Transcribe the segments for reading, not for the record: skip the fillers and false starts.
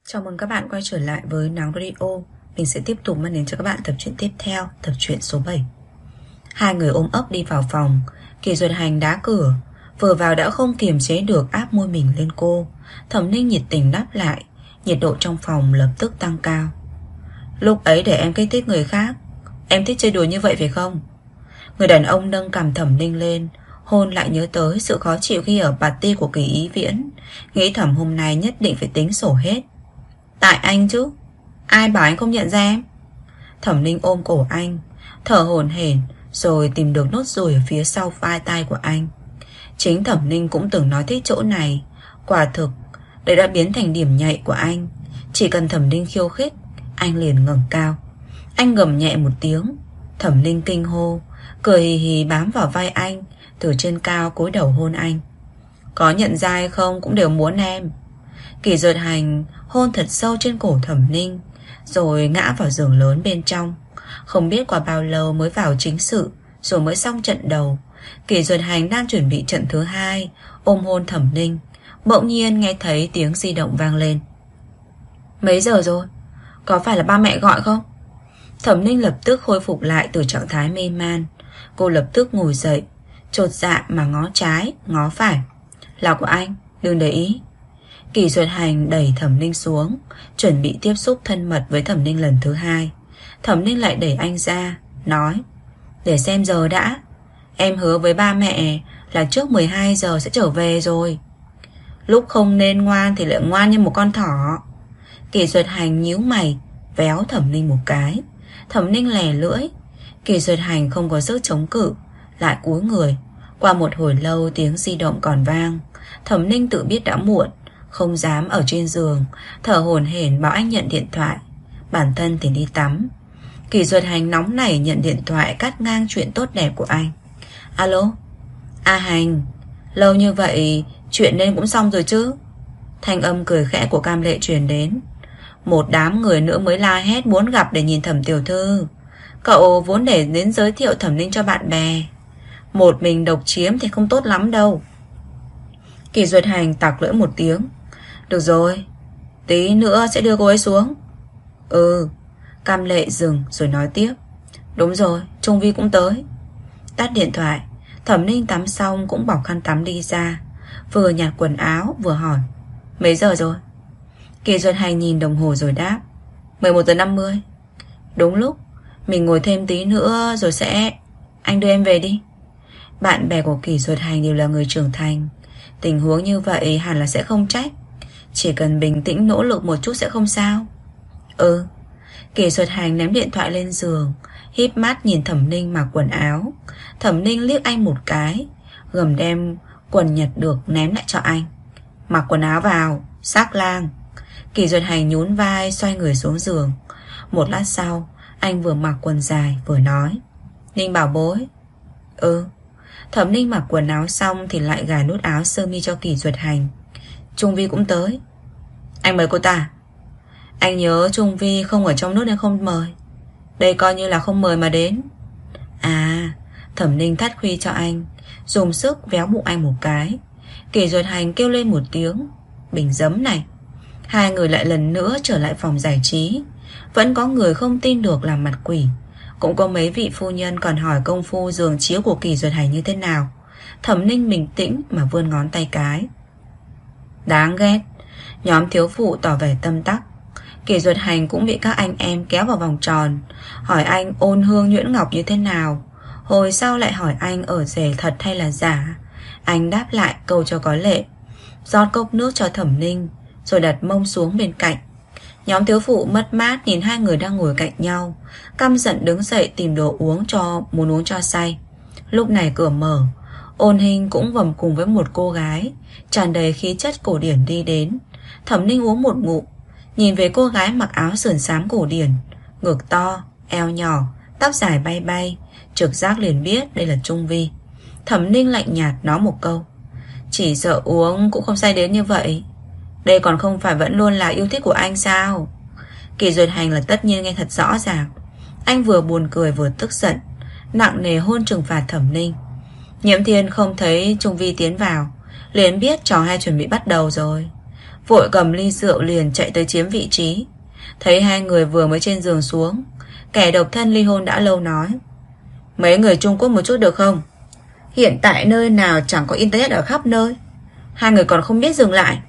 Chào mừng các bạn quay trở lại với Nắng Radio. Mình sẽ tiếp tục mang đến cho các bạn tập truyện tiếp theo, tập truyện số 7. Hai người ôm ấp đi vào phòng. Kỳ Duật Hành đá cửa, vừa vào đã không kiềm chế được áp môi mình lên cô. Thẩm Ninh nhiệt tình đáp lại. Nhiệt độ trong phòng lập tức tăng cao. Lúc ấy để em kích thích người khác, em thích chơi đùa như vậy phải không? Người đàn ông nâng cằm Thẩm Ninh lên, hôn lại nhớ tới sự khó chịu khi ở party của Kỳ Ý Viễn. Nghĩ thầm hôm nay nhất định phải tính sổ hết. Tại anh chứ, ai bảo anh không nhận ra em? Thẩm Ninh ôm cổ anh, thở hổn hển, rồi tìm được nốt ruồi ở phía sau vai tai của anh. Chính Thẩm Ninh cũng từng nói thích chỗ này. Quả thực, đây đã biến thành điểm nhạy của anh. Chỉ cần Thẩm Ninh khiêu khích, anh liền ngẩng cao. Anh gầm nhẹ một tiếng. Thẩm Ninh kinh hô, cười hì hì bám vào vai anh, từ trên cao cúi đầu hôn anh. Có nhận ra hay không cũng đều muốn em. Kỳ Duật Hành hôn thật sâu trên cổ Thẩm Ninh, rồi ngã vào giường lớn bên trong. Không biết qua bao lâu mới vào chính sự, rồi mới xong trận đầu. Kỳ Duật Hành đang chuẩn bị trận thứ hai, ôm hôn Thẩm Ninh. Bỗng nhiên nghe thấy tiếng di động vang lên. Mấy giờ rồi? Có phải là ba mẹ gọi không? Thẩm Ninh lập tức khôi phục lại từ trạng thái mê man. Cô lập tức ngồi dậy, chột dạ mà ngó trái, ngó phải. Là của anh, đừng để ý. Kỳ Duật Hành đẩy Thẩm Ninh xuống, chuẩn bị tiếp xúc thân mật với Thẩm Ninh lần thứ hai. Thẩm Ninh lại đẩy anh ra, nói: Để xem giờ đã. Em hứa với ba mẹ là trước 12 giờ sẽ trở về rồi. Lúc không nên ngoan thì lại ngoan như một con thỏ. Kỳ Duật Hành nhíu mày, véo Thẩm Ninh một cái. Thẩm Ninh lè lưỡi. Kỳ Duật Hành không có sức chống cự, lại cúi người. Qua một hồi lâu tiếng di động còn vang. Thẩm Ninh tự biết đã muộn, không dám ở trên giường, thở hổn hển bảo anh nhận điện thoại. Bản thân thì đi tắm. Kỳ Duật Hành nóng nảy nhận điện thoại, cắt ngang chuyện tốt đẹp của anh. Alo, A Hành, lâu như vậy chuyện nên cũng xong rồi chứ? Thanh âm cười khẽ của Cam Lệ truyền đến. Một đám người nữa mới la hét muốn gặp để nhìn Thẩm tiểu thư. Cậu vốn để đến giới thiệu Thẩm Ninh cho bạn bè. Một mình độc chiếm thì không tốt lắm đâu. Kỳ Duật Hành tặc lưỡi một tiếng. Được rồi, tí nữa sẽ đưa cô ấy xuống. Cam Lệ dừng rồi nói tiếp. Đúng rồi, Trung Vi cũng tới. Tắt điện thoại. Thẩm Ninh tắm xong cũng bọc khăn tắm đi ra, vừa nhặt quần áo vừa hỏi: Mấy giờ rồi? Kỳ Duật Hành nhìn đồng hồ rồi đáp: 11 giờ 50. Đúng lúc, mình ngồi thêm tí nữa rồi sẽ... Anh đưa em về đi. Bạn bè của Kỳ Duật Hành đều là người trưởng thành, tình huống như vậy hẳn là sẽ không trách. Chỉ cần bình tĩnh nỗ lực một chút sẽ không sao. Kỳ Duật Hành ném điện thoại lên giường, híp mắt nhìn Thẩm Ninh mặc quần áo. Thẩm Ninh liếc anh một cái, gầm đem quần nhặt được ném lại cho anh. Mặc quần áo vào, xác lang. Kỳ Duật Hành nhún vai xoay người xuống giường. Một lát sau, anh vừa mặc quần dài vừa nói: Ninh bảo bối. Thẩm Ninh mặc quần áo xong thì lại gài nút áo sơ mi cho Kỳ Duật Hành. Trung Vi cũng tới. Anh mời cô ta? Anh nhớ Trung Vi không ở trong nước nên không mời. Đây coi như là không mời mà đến. Thẩm Ninh thắt khuy cho anh, dùng sức véo bụng anh một cái. Kỳ Duật Hành kêu lên một tiếng: Bình giấm này. Hai người lại lần nữa trở lại phòng giải trí. Vẫn có người không tin được làm mặt quỷ. Cũng có mấy vị phu nhân còn hỏi công phu giường chiếu của Kỳ Duật Hành như thế nào. Thẩm Ninh bình tĩnh mà vươn ngón tay cái. Đáng ghét. Nhóm thiếu phụ tỏ vẻ tâm tắc. Kỳ Duật Hành cũng bị các anh em kéo vào vòng tròn, hỏi anh ôn hương nhuyễn ngọc như thế nào. Hồi sau lại hỏi anh ở rể thật hay là giả. Anh đáp lại câu cho có lệ, rót cốc nước cho Thẩm Ninh, rồi đặt mông xuống bên cạnh. Nhóm thiếu phụ mất mát nhìn hai người đang ngồi cạnh nhau, căm giận đứng dậy tìm đồ uống muốn uống cho say. Lúc này cửa mở, Ôn Hình cũng vầm cùng với một cô gái tràn đầy khí chất cổ điển đi đến. Thẩm Ninh uống một ngụm, nhìn về cô gái mặc áo sườn xám cổ điển, ngực to, eo nhỏ, tóc dài bay bay, trực giác liền biết đây là Trung Vi. Thẩm Ninh lạnh nhạt nói một câu: Chỉ sợ uống cũng không say đến như vậy. Đây còn không phải vẫn luôn là yêu thích của anh sao? Kỳ Duật Hành là tất nhiên nghe thật rõ ràng. Anh vừa buồn cười vừa tức giận, nặng nề hôn trừng phạt Thẩm Ninh. Nhiễm Thiên không thấy Trung Vi tiến vào, liền biết trò hay chuẩn bị bắt đầu rồi. vội cầm ly rượu liền chạy tới chiếm vị trí. Thấy hai người vừa mới trên giường xuống, kẻ độc thân ly hôn đã lâu nói: mấy người Trung Quốc một chút được không? Hiện tại nơi nào chẳng có internet ở khắp nơi, hai người còn không biết dừng lại.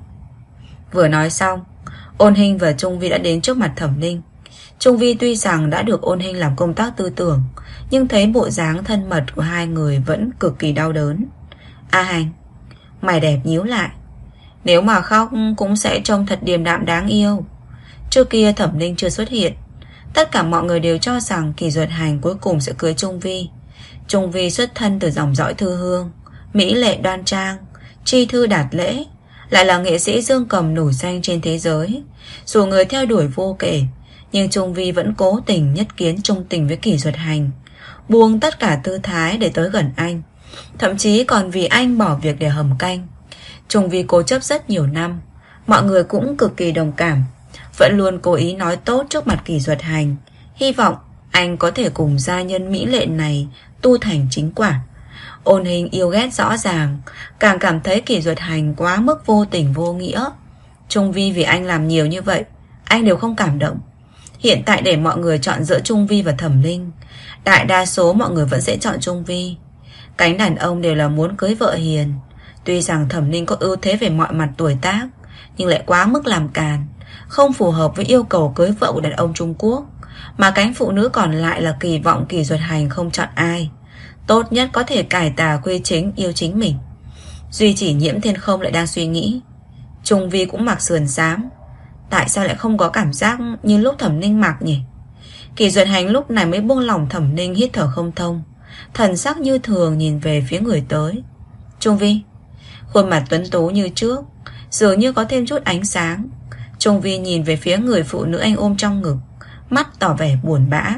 Vừa nói xong, Ôn Hinh và Trung Vi đã đến trước mặt Thẩm Ninh. Trung Vi tuy rằng đã được Ôn Hinh làm công tác tư tưởng, nhưng thấy bộ dáng thân mật của hai người vẫn cực kỳ đau đớn. A Hành, mày đẹp nhíu lại, nếu mà khóc cũng sẽ trông thật điềm đạm đáng yêu. Trước kia Thẩm Ninh chưa xuất hiện, tất cả mọi người đều cho rằng Kỷ Duật Hành cuối cùng sẽ cưới Trung Vi. Trung Vi xuất thân từ dòng dõi Thư Hương, mỹ lệ đoan trang, tri thư đạt lễ, lại là nghệ sĩ dương cầm nổi danh trên thế giới. Dù người theo đuổi vô kể, nhưng Trung Vi vẫn cố tình nhất kiến trung tình với Kỷ Duật Hành, buông tất cả tư thái để tới gần anh, thậm chí còn vì anh bỏ việc để hầm canh. Trung Vi cố chấp rất nhiều năm, mọi người cũng cực kỳ đồng cảm, vẫn luôn cố ý nói tốt trước mặt Kỷ Duật Hành, hy vọng anh có thể cùng gia nhân mỹ lệ này tu thành chính quả. Ôn Hình yêu ghét rõ ràng, càng cảm thấy Kỷ Duật Hành quá mức vô tình vô nghĩa. Trung Vi vì anh làm nhiều như vậy, anh đều không cảm động. Hiện tại để mọi người chọn giữa Trung Vi và Thẩm Ninh, đại đa số mọi người vẫn sẽ chọn Trung Vi. Cánh đàn ông đều là muốn cưới vợ hiền. Tuy rằng Thẩm Ninh có ưu thế về mọi mặt tuổi tác, nhưng lại quá mức làm càn, không phù hợp với yêu cầu cưới vợ của đàn ông Trung Quốc. Mà cánh phụ nữ còn lại là kỳ vọng Kỷ Duật Hành không chọn ai, tốt nhất có thể cải tà quy chính, yêu chính mình. Duy chỉ Nhiễm Thiên Không lại đang suy nghĩ, Trung Vi cũng mặc sườn xám, tại sao lại không có cảm giác như lúc Thẩm Ninh mặc nhỉ? Kỷ Duật Hành lúc này mới buông lỏng. Thẩm Ninh hít thở không thông, thần sắc như thường nhìn về phía người tới. Trung Vi, khuôn mặt tuấn tú như trước, dường như có thêm chút ánh sáng. Trung Vi nhìn về phía người phụ nữ anh ôm trong ngực, mắt tỏ vẻ buồn bã.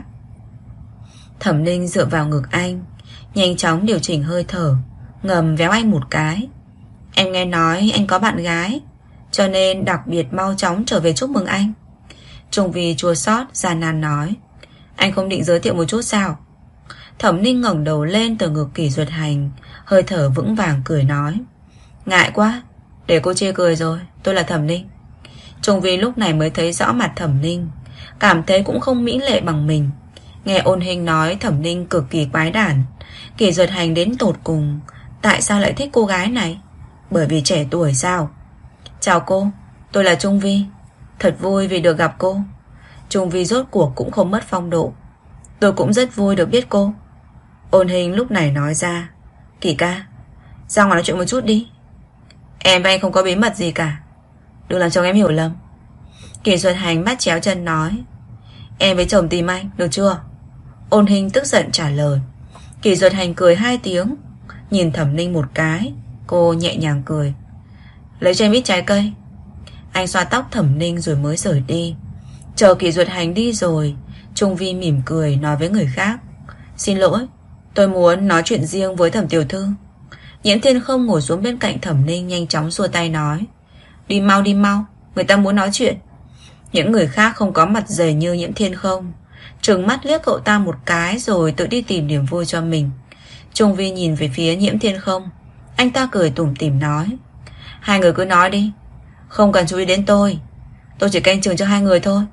Thẩm Ninh dựa vào ngực anh, nhanh chóng điều chỉnh hơi thở, ngầm véo anh một cái. Em nghe nói anh có bạn gái, cho nên đặc biệt mau chóng trở về chúc mừng anh. Trung Vi chua xót gian nan nói. Anh không định giới thiệu một chút sao? Thẩm Ninh ngẩng đầu lên từ ngực Kỷ Duật Hành, hơi thở vững vàng cười nói. Ngại quá, để cô chê cười rồi, tôi là Thẩm Ninh. Trung Vi lúc này mới thấy rõ mặt Thẩm Ninh, cảm thấy cũng không mỹ lệ bằng mình. Nghe Ôn Hình nói Thẩm Ninh cực kỳ quái đản. Kỷ Duật Hành đến tột cùng tại sao lại thích cô gái này? Bởi vì trẻ tuổi sao? Chào cô, tôi là Trung Vi, thật vui vì được gặp cô. Trung Vi rốt cuộc cũng không mất phong độ. Tôi cũng rất vui được biết cô. Ôn Hình lúc này nói ra. Kỷ ca, ra ngoài nói chuyện một chút đi. Em và anh không có bí mật gì cả, đừng làm chồng em hiểu lầm. Kỷ Duật Hành bắt chéo chân nói. Em với chồng tìm anh, được chưa? Ôn Hình tức giận trả lời. Kỷ Duật Hành cười hai tiếng, nhìn Thẩm Ninh một cái. Cô nhẹ nhàng cười. Lấy cho em ít trái cây. Anh xoa tóc Thẩm Ninh rồi mới rời đi. Chờ Kỷ Duật Hành đi rồi, Trung Vi mỉm cười nói với người khác. Xin lỗi, tôi muốn nói chuyện riêng với Thẩm tiểu thư. Nhiễm Thiên Không ngồi xuống bên cạnh Thẩm Ninh, nhanh chóng xua tay nói. Đi mau, người ta muốn nói chuyện. Những người khác không có mặt dày như Nhiễm Thiên Không, trừng mắt liếc cậu ta một cái rồi tự đi tìm niềm vui cho mình. Trung Vi nhìn về phía Nhiễm Thiên Không, anh ta cười tủm tỉm nói. Hai người cứ nói đi, không cần chú ý đến tôi chỉ canh chừng cho hai người thôi.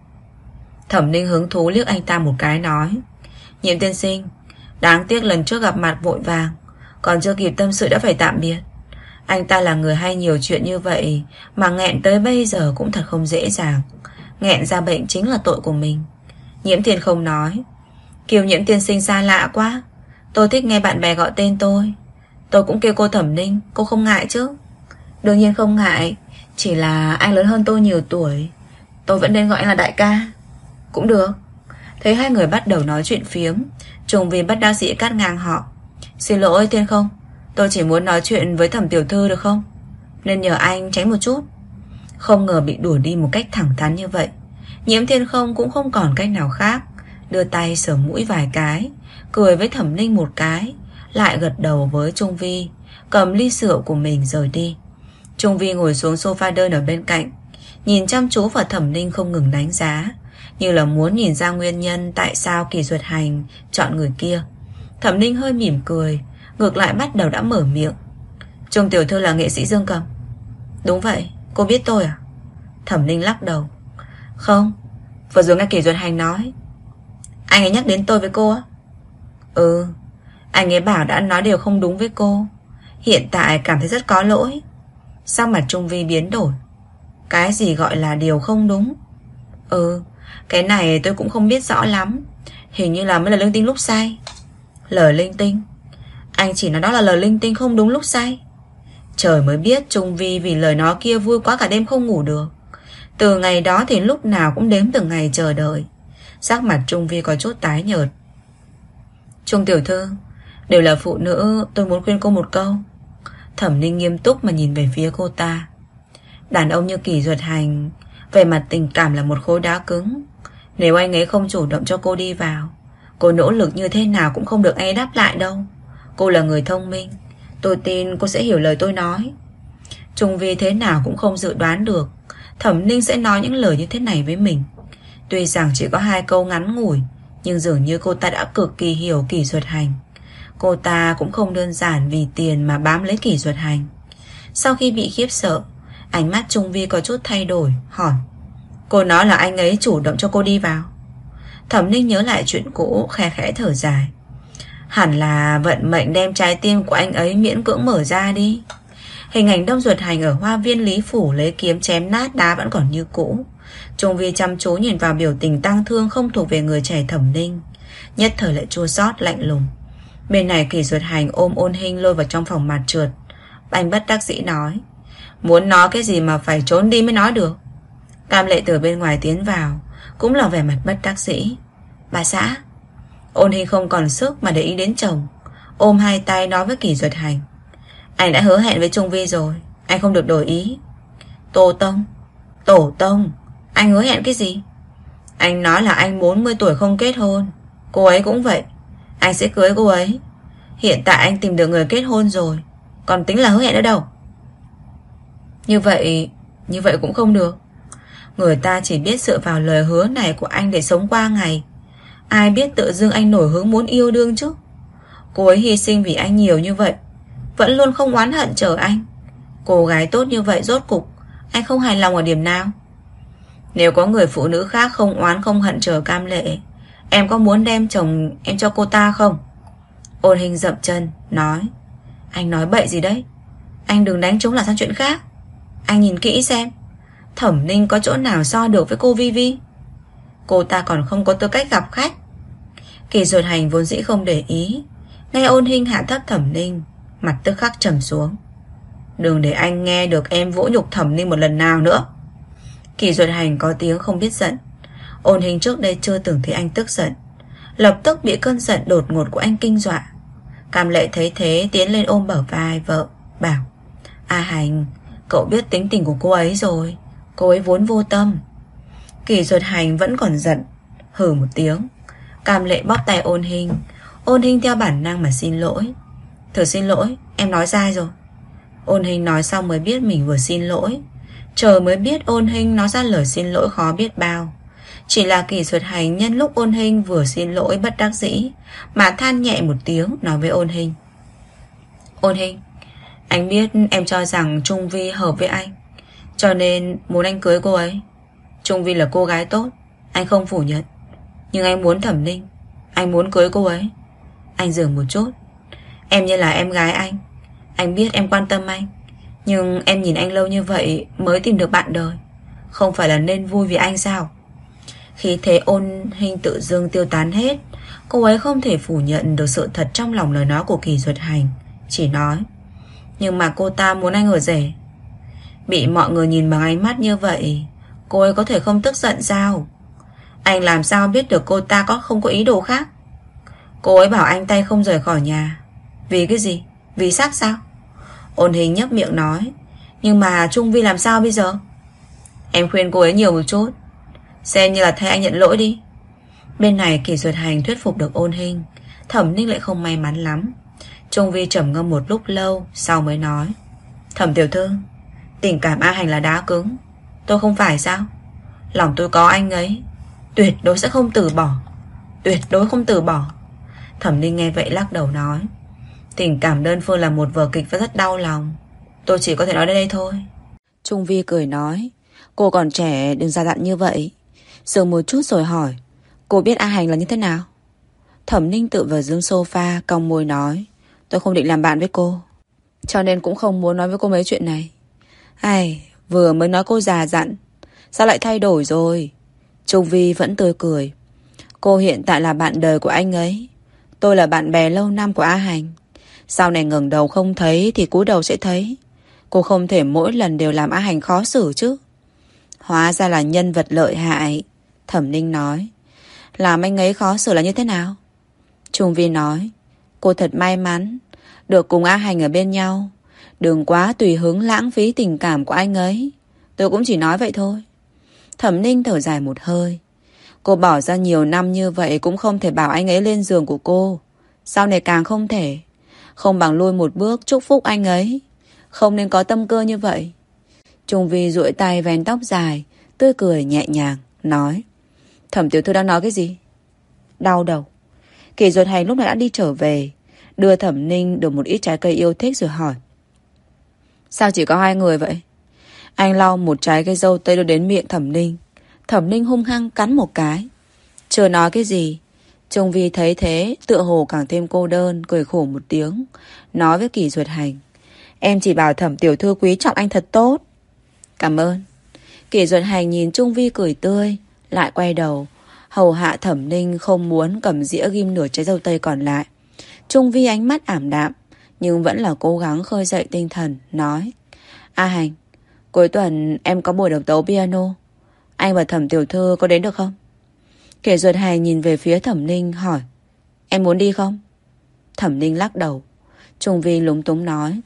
Thẩm Ninh hứng thú liếc anh ta một cái nói. Nhiễm tiên sinh, đáng tiếc lần trước gặp mặt vội vàng, còn chưa kịp tâm sự đã phải tạm biệt. Anh ta là người hay nhiều chuyện như vậy, mà nghẹn tới bây giờ cũng thật không dễ dàng. Nghẹn ra bệnh chính là tội của mình. Nhiễm Thiên Không nói. Kiều Nhiễm tiên sinh xa lạ quá, tôi thích nghe bạn bè gọi tên tôi. Tôi cũng kêu cô Thẩm Ninh, cô không ngại chứ? Đương nhiên không ngại, chỉ là anh lớn hơn tôi nhiều tuổi, tôi vẫn nên gọi anh là đại ca. Cũng được. Thấy hai người bắt đầu nói chuyện phiếm, Trung Vi bất đắc dĩ cắt ngang họ. Xin lỗi Thiên Không, tôi chỉ muốn nói chuyện với Thẩm tiểu thư được không? Nên nhờ anh tránh một chút. Không ngờ bị đuổi đi một cách thẳng thắn như vậy. Nhiễm Thiên Không cũng không còn cách nào khác, đưa tay sờ mũi vài cái, cười với Thẩm Ninh một cái, lại gật đầu với Trung Vi, cầm ly rượu của mình rời đi. Trung Vi ngồi xuống sofa đơn ở bên cạnh, nhìn chăm chú vào Thẩm Ninh không ngừng đánh giá, như là muốn nhìn ra nguyên nhân tại sao Kỷ Duật Hành chọn người kia. Thẩm Ninh hơi mỉm cười, ngược lại bắt đầu đã mở miệng. Trung tiểu thư là nghệ sĩ dương cầm? Đúng vậy, Cô biết tôi à? Thẩm Ninh lắc đầu. Không, vừa rồi nghe Kỷ Duật Hành nói. Anh ấy nhắc đến tôi với cô á? Ừ, anh ấy bảo đã nói điều không đúng với cô. Hiện tại cảm thấy rất có lỗi. Sắc mặt Trung Vi biến đổi. Cái gì gọi là điều không đúng? Ừ, cái này tôi cũng không biết rõ lắm. Hình như là mới là linh tinh lúc say. Lời linh tinh? Anh chỉ nói đó là lời linh tinh không đúng lúc say. Trời mới biết Trung Vi vì lời nói kia vui quá cả đêm không ngủ được. Từ ngày đó thì lúc nào cũng đếm từng ngày chờ đợi. Sắc mặt Trung Vi có chút tái nhợt. Trung tiểu thư, đều là phụ nữ, tôi muốn khuyên cô một câu. Thẩm Ninh nghiêm túc mà nhìn về phía cô ta. Đàn ông như Kỷ Duật Hành về mặt tình cảm là một khối đá cứng. Nếu anh ấy không chủ động cho cô đi vào, cô nỗ lực như thế nào cũng không được anh ấy đáp lại đâu. Cô là người thông minh, tôi tin cô sẽ hiểu lời tôi nói. Trung Vi thế nào cũng không dự đoán được Thẩm Ninh sẽ nói những lời như thế này với mình. Tuy rằng chỉ có 2 câu ngắn ngủi, nhưng dường như cô ta đã cực kỳ hiểu Kỷ Duật Hành. Cô ta cũng không đơn giản vì tiền mà bám lấy Kỷ Duật Hành. Sau khi bị khiếp sợ, ánh mắt Trung Vi có chút thay đổi, hỏi. Cô nói là anh ấy chủ động cho cô đi vào. Thẩm Ninh nhớ lại chuyện cũ, khe khẽ thở dài. Hẳn là vận mệnh đem trái tim của anh ấy miễn cưỡng mở ra đi. Hình ảnh Đông Duật Hành ở hoa viên Lý Phủ lấy kiếm chém nát đá vẫn còn như cũ. Trung Vi chăm chú nhìn vào biểu tình tang thương không thuộc về người trẻ Thẩm Ninh, nhất thời lại chua xót lạnh lùng. Bên này Kỷ Duật Hành ôm Ôn Hinh lôi vào trong phòng mặt trượt. Anh bất đắc dĩ nói. Muốn nói cái gì mà phải trốn đi mới nói được. Cam Lệ từ bên ngoài tiến vào, cũng là vẻ mặt bất đắc dĩ. Bà xã. Ôn Hinh không còn sức mà để ý đến chồng, ôm 2 tay nói với Kỷ Duật Hành. Anh đã hứa hẹn với Trung Vi rồi, anh không được đổi ý. Tổ tông, anh hứa hẹn cái gì? Anh nói là anh 40 tuổi không kết hôn, cô ấy cũng vậy, anh sẽ cưới cô ấy. Hiện tại anh tìm được người kết hôn rồi, còn tính là hứa hẹn nữa đâu. Như vậy cũng không được. Người ta chỉ biết dựa vào lời hứa này của anh để sống qua ngày. Ai biết tự dưng anh nổi hứng muốn yêu đương chứ. Cô ấy hy sinh vì anh nhiều như vậy, vẫn luôn không oán hận chờ anh. Cô gái tốt như vậy rốt cục anh không hài lòng ở điểm nào? Nếu có người phụ nữ khác không oán không hận chờ Cam Lệ, em có muốn đem chồng em cho cô ta không? Ôn Hinh dậm chân nói. Anh nói bậy gì đấy? Anh đừng đánh trống là sang chuyện khác. Anh nhìn kỹ xem, Thẩm Ninh có chỗ nào so được với cô Vi Vi? Cô ta còn không có tư cách gặp khách. Kỷ Duật Hành vốn dĩ không để ý, nghe Ôn Hinh hạ thấp Thẩm Ninh, mặt tức khắc trầm xuống. Đừng để anh nghe được em vỗ nhục Thẩm Ninh một lần nào nữa. Kỷ Duật Hành có tiếng không biết giận. Ôn Hinh trước đây chưa từng thấy anh tức giận, lập tức bị cơn giận đột ngột của anh kinh dọa. Cam Lệ thấy thế tiến lên ôm bờ vai vợ, bảo. A Hành, cậu biết tính tình của cô ấy rồi, cô ấy vốn vô tâm. Kỷ Duật Hành vẫn còn giận, hừ một tiếng. Cam Lệ bóp tay Ôn Hinh. Ôn Hinh theo bản năng mà xin lỗi. Thử xin lỗi, em nói sai rồi. Ôn Hinh nói xong mới biết mình vừa xin lỗi. Trời mới biết Ôn Hinh nói ra lời xin lỗi khó biết bao. Chỉ là Kỷ Duật Hành nhân lúc Ôn Hinh vừa xin lỗi bất đắc dĩ mà than nhẹ một tiếng, nói với Ôn Hinh. Ôn Hinh, anh biết em cho rằng Trung Vi hợp với anh, cho nên muốn anh cưới cô ấy. Trung Vi là cô gái tốt, anh không phủ nhận. Nhưng anh muốn Thẩm Ninh, anh muốn cưới cô ấy. Anh dừng một chút. Em như là em gái anh biết em quan tâm anh, nhưng em nhìn anh lâu như vậy mới tìm được bạn đời, không phải là nên vui vì anh sao? Khi thế Ôn Hinh tự dưng tiêu tán hết. Cô ấy không thể phủ nhận được sự thật trong lòng lời nói của Kỷ Duật Hành, chỉ nói. Nhưng mà cô ta muốn anh ở rể. Bị mọi người nhìn bằng ánh mắt như vậy, cô ấy có thể không tức giận sao? Anh làm sao biết được cô ta không có ý đồ khác? Cô ấy bảo anh tay không rời khỏi nhà. Vì cái gì? Vì sắc sao? Ôn Hinh nhấp miệng nói. Nhưng mà Trung Vi làm sao bây giờ? Em khuyên cô ấy nhiều một chút, xem như là thay anh nhận lỗi đi. Bên này Kỷ Duật Hành thuyết phục được Ôn Hinh. Thẩm Ninh lại không may mắn lắm. Trung Vi trầm ngâm một lúc lâu, sau mới nói. Thẩm tiểu thư, tình cảm A Hành là đá cứng, tôi không phải sao? Lòng tôi có anh ấy, tuyệt đối sẽ không từ bỏ. Tuyệt đối không từ bỏ. Thẩm Ninh nghe vậy lắc đầu nói. Tình cảm đơn phương là một vở kịch và rất đau lòng, tôi chỉ có thể nói đến đây thôi. Trung Vi cười nói, cô còn trẻ đừng già dặn như vậy. Dừng một chút rồi hỏi, cô biết A Hành là như thế nào? Thẩm Ninh tựa vào giường sofa, cong môi nói, tôi không định làm bạn với cô, cho nên cũng không muốn nói với cô mấy chuyện này. Ai, vừa mới nói cô già dặn, sao lại thay đổi rồi? Trung Vi vẫn tươi cười. Cô hiện tại là bạn đời của anh ấy, tôi là bạn bè lâu năm của A Hành. Sau này ngẩng đầu không thấy thì cúi đầu sẽ thấy. Cô không thể mỗi lần đều làm A Hành khó xử chứ. Hóa ra là nhân vật lợi hại. Thẩm Ninh nói. Làm anh ấy khó xử là như thế nào? Trung Vi nói, cô thật may mắn được cùng A Hành ở bên nhau. Đừng quá tùy hứng lãng phí tình cảm của anh ấy. Tôi cũng chỉ nói vậy thôi. Thẩm Ninh thở dài một hơi. Cô bỏ ra nhiều năm như vậy cũng không thể bảo anh ấy lên giường của cô. Sau này càng không thể. Không bằng lui một bước chúc phúc anh ấy. Không nên có tâm cơ như vậy. Trung Vi duỗi tay vén tóc dài, tươi cười nhẹ nhàng, nói. Thẩm tiểu thư đang nói cái gì? Đau đầu. Kỷ Duật Hành lúc này đã đi trở về, đưa Thẩm Ninh được một ít trái cây yêu thích rồi hỏi. Sao chỉ có hai người vậy? Anh lau một trái cây dâu tây đưa đến miệng Thẩm Ninh. Thẩm Ninh hung hăng cắn một cái. Chưa nói cái gì. Trung Vi thấy thế, tựa hồ càng thêm cô đơn, cười khổ một tiếng, nói với Kỷ Duật Hành. Em chỉ bảo Thẩm tiểu thư quý trọng anh thật tốt. Cảm ơn. Kỷ Duật Hành nhìn Trung Vi cười tươi, lại quay đầu hầu hạ Thẩm Ninh, không muốn cầm dĩa ghim nửa trái dâu tây còn lại. Trung Vi ánh mắt ảm đạm, nhưng vẫn là cố gắng khơi dậy tinh thần, nói. A Hành, cuối tuần em có buổi độc tấu piano. Anh và Thẩm tiểu thư có đến được không? Kỷ Duật Hành nhìn về phía Thẩm Ninh hỏi. Em muốn đi không? Thẩm Ninh lắc đầu. Trung Vi lúng túng nói.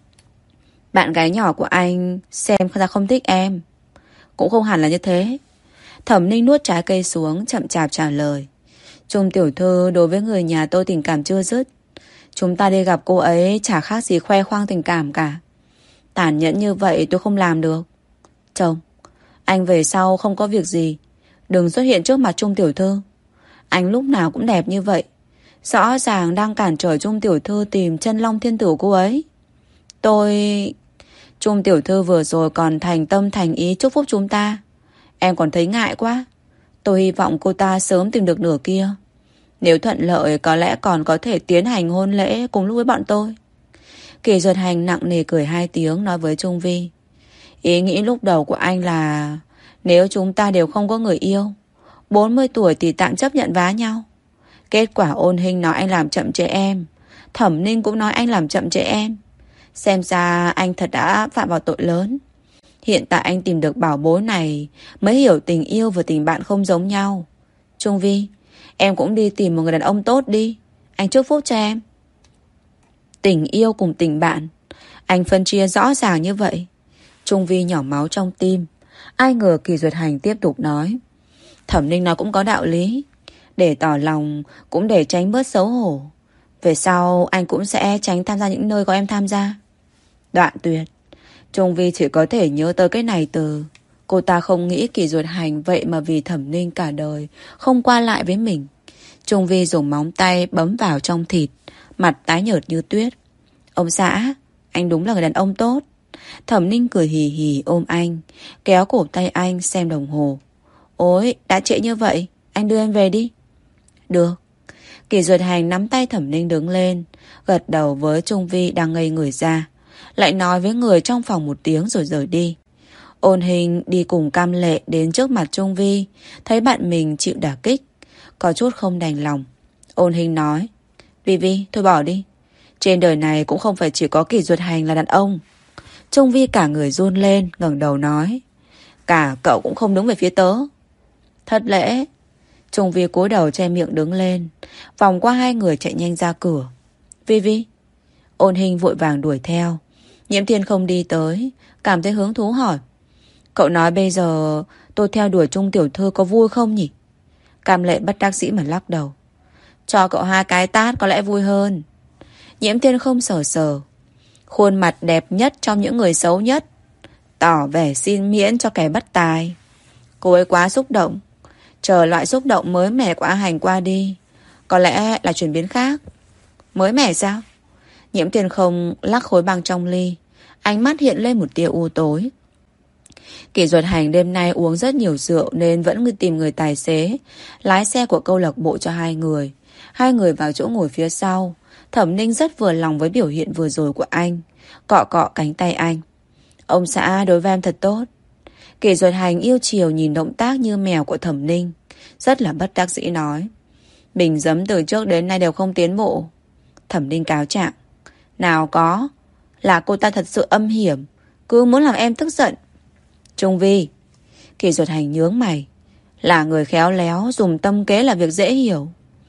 Bạn gái nhỏ của anh xem ra không thích em. Cũng không hẳn là như thế. Thẩm Ninh nuốt trái cây xuống, chậm chạp trả lời. Trung tiểu thư đối với người nhà tôi tình cảm chưa dứt. Chúng ta đi gặp cô ấy chả khác gì khoe khoang tình cảm cả. Tàn nhẫn như vậy tôi không làm được. Chồng, anh về sau không có việc gì, đừng xuất hiện trước mặt Trung tiểu thư. Anh lúc nào cũng đẹp như vậy, rõ ràng đang cản trở Trung tiểu thư tìm chân long thiên tử cô ấy. Trung tiểu thư vừa rồi còn thành tâm thành ý chúc phúc chúng ta. Em còn thấy ngại quá. Tôi hy vọng cô ta sớm tìm được nửa kia. Nếu thuận lợi có lẽ còn có thể tiến hành hôn lễ cùng lúc với bọn tôi. Kỷ Duật Hành nặng nề cười hai tiếng, nói với Trung Vi. Ý nghĩ lúc đầu của anh là nếu chúng ta đều không có người yêu, 40 tuổi thì tạm chấp nhận vá nhau. Kết quả Ôn Hinh nói anh làm chậm trễ em, Thẩm Ninh cũng nói anh làm chậm trễ em. Xem ra anh thật đã phạm vào tội lớn. Hiện tại anh tìm được bảo bối này mới hiểu tình yêu và tình bạn không giống nhau. Trung Vi, em cũng đi tìm một người đàn ông tốt đi. Anh chúc phúc cho em. Tình yêu cùng tình bạn, anh phân chia rõ ràng như vậy. Trung Vi nhỏ máu trong tim. Ai ngờ Kỷ Duật Hành tiếp tục nói. Thẩm Ninh nói cũng có đạo lý. Để tỏ lòng cũng để tránh bớt xấu hổ. Về sau anh cũng sẽ tránh tham gia những nơi có em tham gia. Đoạn tuyệt. Trung Vi chỉ có thể nhớ tới cái này từ. Cô ta không nghĩ Kỷ Duật Hành vậy mà vì Thẩm Ninh cả đời không qua lại với mình. Trung Vi dùng móng tay bấm vào trong thịt, mặt tái nhợt như tuyết. Ông xã, anh đúng là người đàn ông tốt. Thẩm Ninh cười hì hì ôm anh, kéo cổ tay anh xem đồng hồ. Ôi, đã trễ như vậy, anh đưa em về đi. Được. Kỷ Duật Hành nắm tay Thẩm Ninh đứng lên, gật đầu với Trung Vi đang ngây người ra, lại nói với người trong phòng một tiếng rồi rời đi. Ôn Hình đi cùng Cam Lệ đến trước mặt Trung Vi, thấy bạn mình chịu đả kích, có chút không đành lòng. Ôn Hình nói. Vi, thôi bỏ đi. Trên đời này cũng không phải chỉ có Kỷ Duật Hành là đàn ông. Trung Vi cả người run lên, ngẩng đầu nói. Cả cậu cũng không đứng về phía tớ. Thất lễ. Trung Vi cúi đầu che miệng đứng lên, vòng qua hai người chạy nhanh ra cửa. Vi. Ôn Hình vội vàng đuổi theo. Nhiễm Thiên không đi tới, cảm thấy hứng thú hỏi. Cậu nói bây giờ tôi theo đuổi Trung tiểu thư có vui không nhỉ? Cam Lệ bất đắc dĩ mà lắc đầu. Cho cậu hai cái tát có lẽ vui hơn. Nhiễm Thiên không sờ. Khuôn mặt đẹp nhất trong những người xấu nhất, tỏ vẻ xin miễn cho kẻ bất tài. Cô ấy quá xúc động. Chờ loại xúc động mới mẻ của A Hành qua đi, có lẽ là chuyển biến khác. Mới mẻ sao? Nhiễm Thiên không lắc khối băng trong ly, ánh mắt hiện lên một tia u tối. Kỷ Duật Hành đêm nay uống rất nhiều rượu nên vẫn tìm người tài xế lái xe của câu lạc bộ cho hai người. Hai người vào chỗ ngồi phía sau. Thẩm Ninh rất vừa lòng với biểu hiện vừa rồi của anh, cọ cọ cánh tay anh. Ông xã đối với em thật tốt. Kỷ Duật Hành yêu chiều nhìn động tác như mèo của Thẩm Ninh, rất là bất đắc dĩ nói. Bình giấm từ trước đến nay đều không tiến bộ. Thẩm Ninh cáo trạng. Nào có, là cô ta thật sự âm hiểm, cứ muốn làm em tức giận. Trung Vi. Kỷ Duật Hành nhướng mày. Là người khéo léo, dùng tâm kế là việc dễ hiểu.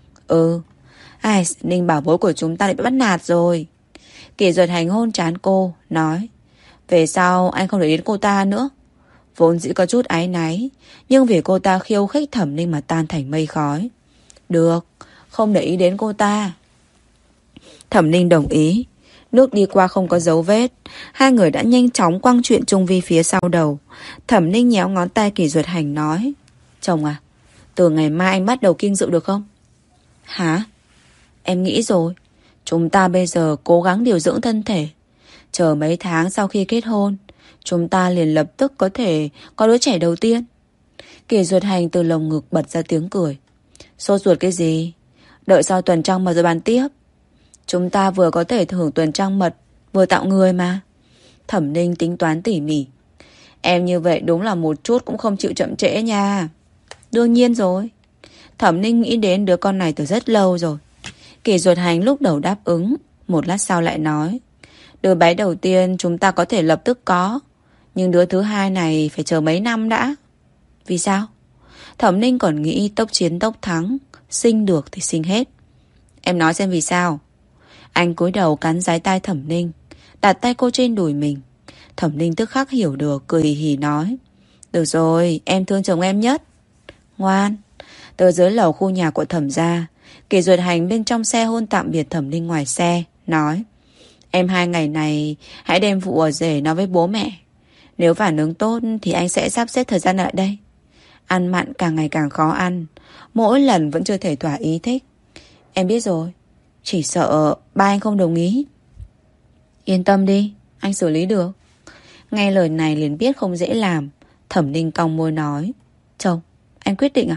Ai, Ninh bảo bối của chúng ta bị bắt nạt rồi. Kỷ Duật Hành hôn trán cô, nói. Về sau anh không để đến cô ta nữa. Vốn dĩ có chút áy náy, nhưng vì cô ta khiêu khích Thẩm Ninh mà tan thành mây khói. Được, không để ý đến cô ta. Thẩm Ninh đồng ý. Nước đi qua không có dấu vết. Hai người đã nhanh chóng quăng chuyện Trung Vi phía sau đầu. Thẩm Ninh nhéo ngón tay Kỷ Duật Hành nói. Chồng à, từ ngày mai anh bắt đầu kiêng rượu được không? Hả? Em nghĩ rồi. Chúng ta bây giờ cố gắng điều dưỡng thân thể. Chờ mấy tháng sau khi kết hôn, chúng ta liền lập tức có thể có đứa trẻ đầu tiên. Kỷ Duật Hành từ lồng ngực bật ra tiếng cười. Sốt ruột cái gì? Đợi sau tuần trăng mật rồi bàn tiếp. Chúng ta vừa có thể hưởng tuần trăng mật, vừa tạo người mà. Thẩm Ninh tính toán tỉ mỉ. Em như vậy đúng là một chút cũng không chịu chậm trễ nha. Đương nhiên rồi. Thẩm Ninh nghĩ đến đứa con này từ rất lâu rồi. Kỷ Duật Hành lúc đầu đáp ứng, một lát sau lại nói. Đứa bé đầu tiên chúng ta có thể lập tức có, nhưng đứa thứ hai này phải chờ mấy năm đã. Vì sao? Thẩm Ninh còn nghĩ tốc chiến tốc thắng, sinh được thì sinh hết. Em nói xem vì sao. Anh cúi đầu cắn dái tai Thẩm Ninh, đặt tay cô trên đùi mình. Thẩm Ninh tức khắc hiểu được, cười hì hì nói. Được rồi, em thương chồng em nhất. Ngoan. Từ dưới lầu khu nhà của Thẩm gia, Kỷ Duật Hành bên trong xe hôn tạm biệt Thẩm Ninh ngoài xe, nói. Em 2 ngày này hãy đem vụ ở rể nói với bố mẹ. Nếu phản ứng tốt thì anh sẽ sắp xếp thời gian ở đây. Ăn mặn càng ngày càng khó ăn, mỗi lần vẫn chưa thể thỏa ý thích. Em biết rồi. Chỉ sợ ba anh không đồng ý. Yên tâm đi, anh xử lý được. Nghe lời này liền biết không dễ làm. Thẩm Ninh cong môi nói. Chồng, anh quyết định à?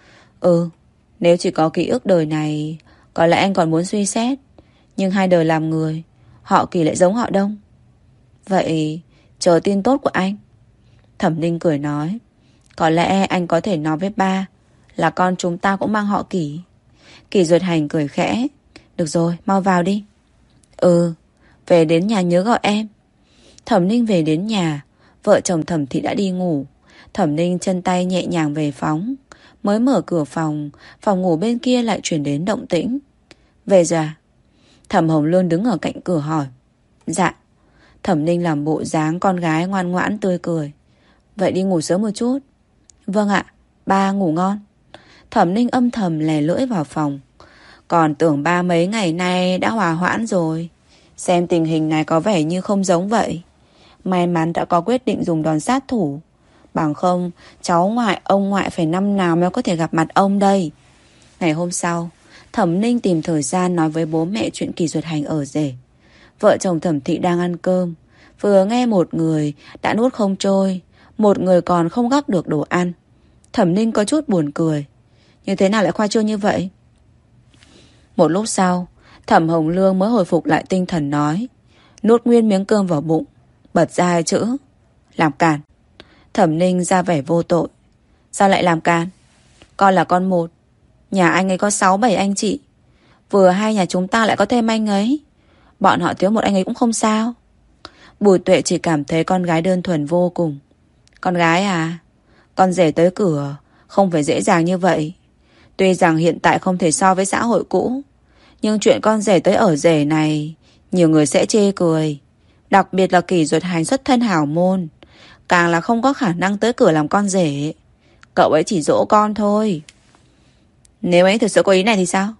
Nếu chỉ có ký ức đời này, có lẽ anh còn muốn suy xét. Nhưng 2 đời làm người, họ Kỳ lại giống họ Đông. Vậy chờ tin tốt của anh. Thẩm Ninh cười nói. Có lẽ anh có thể nói với ba là con chúng ta cũng mang họ Kỷ. Kỷ Duật Hành cười khẽ. Được rồi, mau vào đi. Về đến nhà nhớ gọi em. Thẩm Ninh về đến nhà, vợ chồng Thẩm Thị đã đi ngủ. Thẩm Ninh chân tay nhẹ nhàng về phóng. Mới mở cửa phòng, phòng ngủ bên kia lại chuyển đến động tĩnh. Về rồi à? Thẩm Hồng Lương đứng ở cạnh cửa hỏi. Dạ. Thẩm Ninh làm bộ dáng con gái ngoan ngoãn tươi cười. Vậy đi ngủ sớm một chút. Vâng ạ, ba ngủ ngon. Thẩm Ninh âm thầm lè lưỡi vào phòng. Còn tưởng ba mấy ngày nay đã hòa hoãn rồi. Xem tình hình này có vẻ như không giống vậy. May mắn đã có quyết định dùng đòn sát thủ. Bằng không, cháu ngoại, ông ngoại phải năm nào mới có thể gặp mặt ông đây. Ngày hôm sau, Thẩm Ninh tìm thời gian nói với bố mẹ chuyện Kỷ Duật Hành ở rể. Vợ chồng Thẩm Thị đang ăn cơm. Vừa nghe một người đã nuốt không trôi, một người còn không gắp được đồ ăn. Thẩm Ninh có chút buồn cười. Như thế nào lại khoa trương như vậy? Một lúc sau, Thẩm Hồng Lương mới hồi phục lại tinh thần nói. Nuốt nguyên miếng cơm vào bụng, bật ra 2 chữ. Làm càn. Thẩm Ninh ra vẻ vô tội. Sao lại làm càn? Con là con một. Nhà anh ấy có 6-7 anh chị. Vừa hay nhà chúng ta lại có thêm anh ấy. Bọn họ thiếu một anh ấy cũng không sao. Bùi Tuệ chỉ cảm thấy con gái đơn thuần vô cùng. Con gái à? Con rể tới cửa không phải dễ dàng như vậy. Tuy rằng hiện tại không thể so với xã hội cũ, nhưng chuyện con rể tới ở rể này nhiều người sẽ chê cười. Đặc biệt là Kỷ Duật Hành xuất thân hào môn, càng là không có khả năng tới cửa làm con rể. Cậu ấy chỉ dỗ con thôi. Nếu ấy thực sự có ý này thì sao?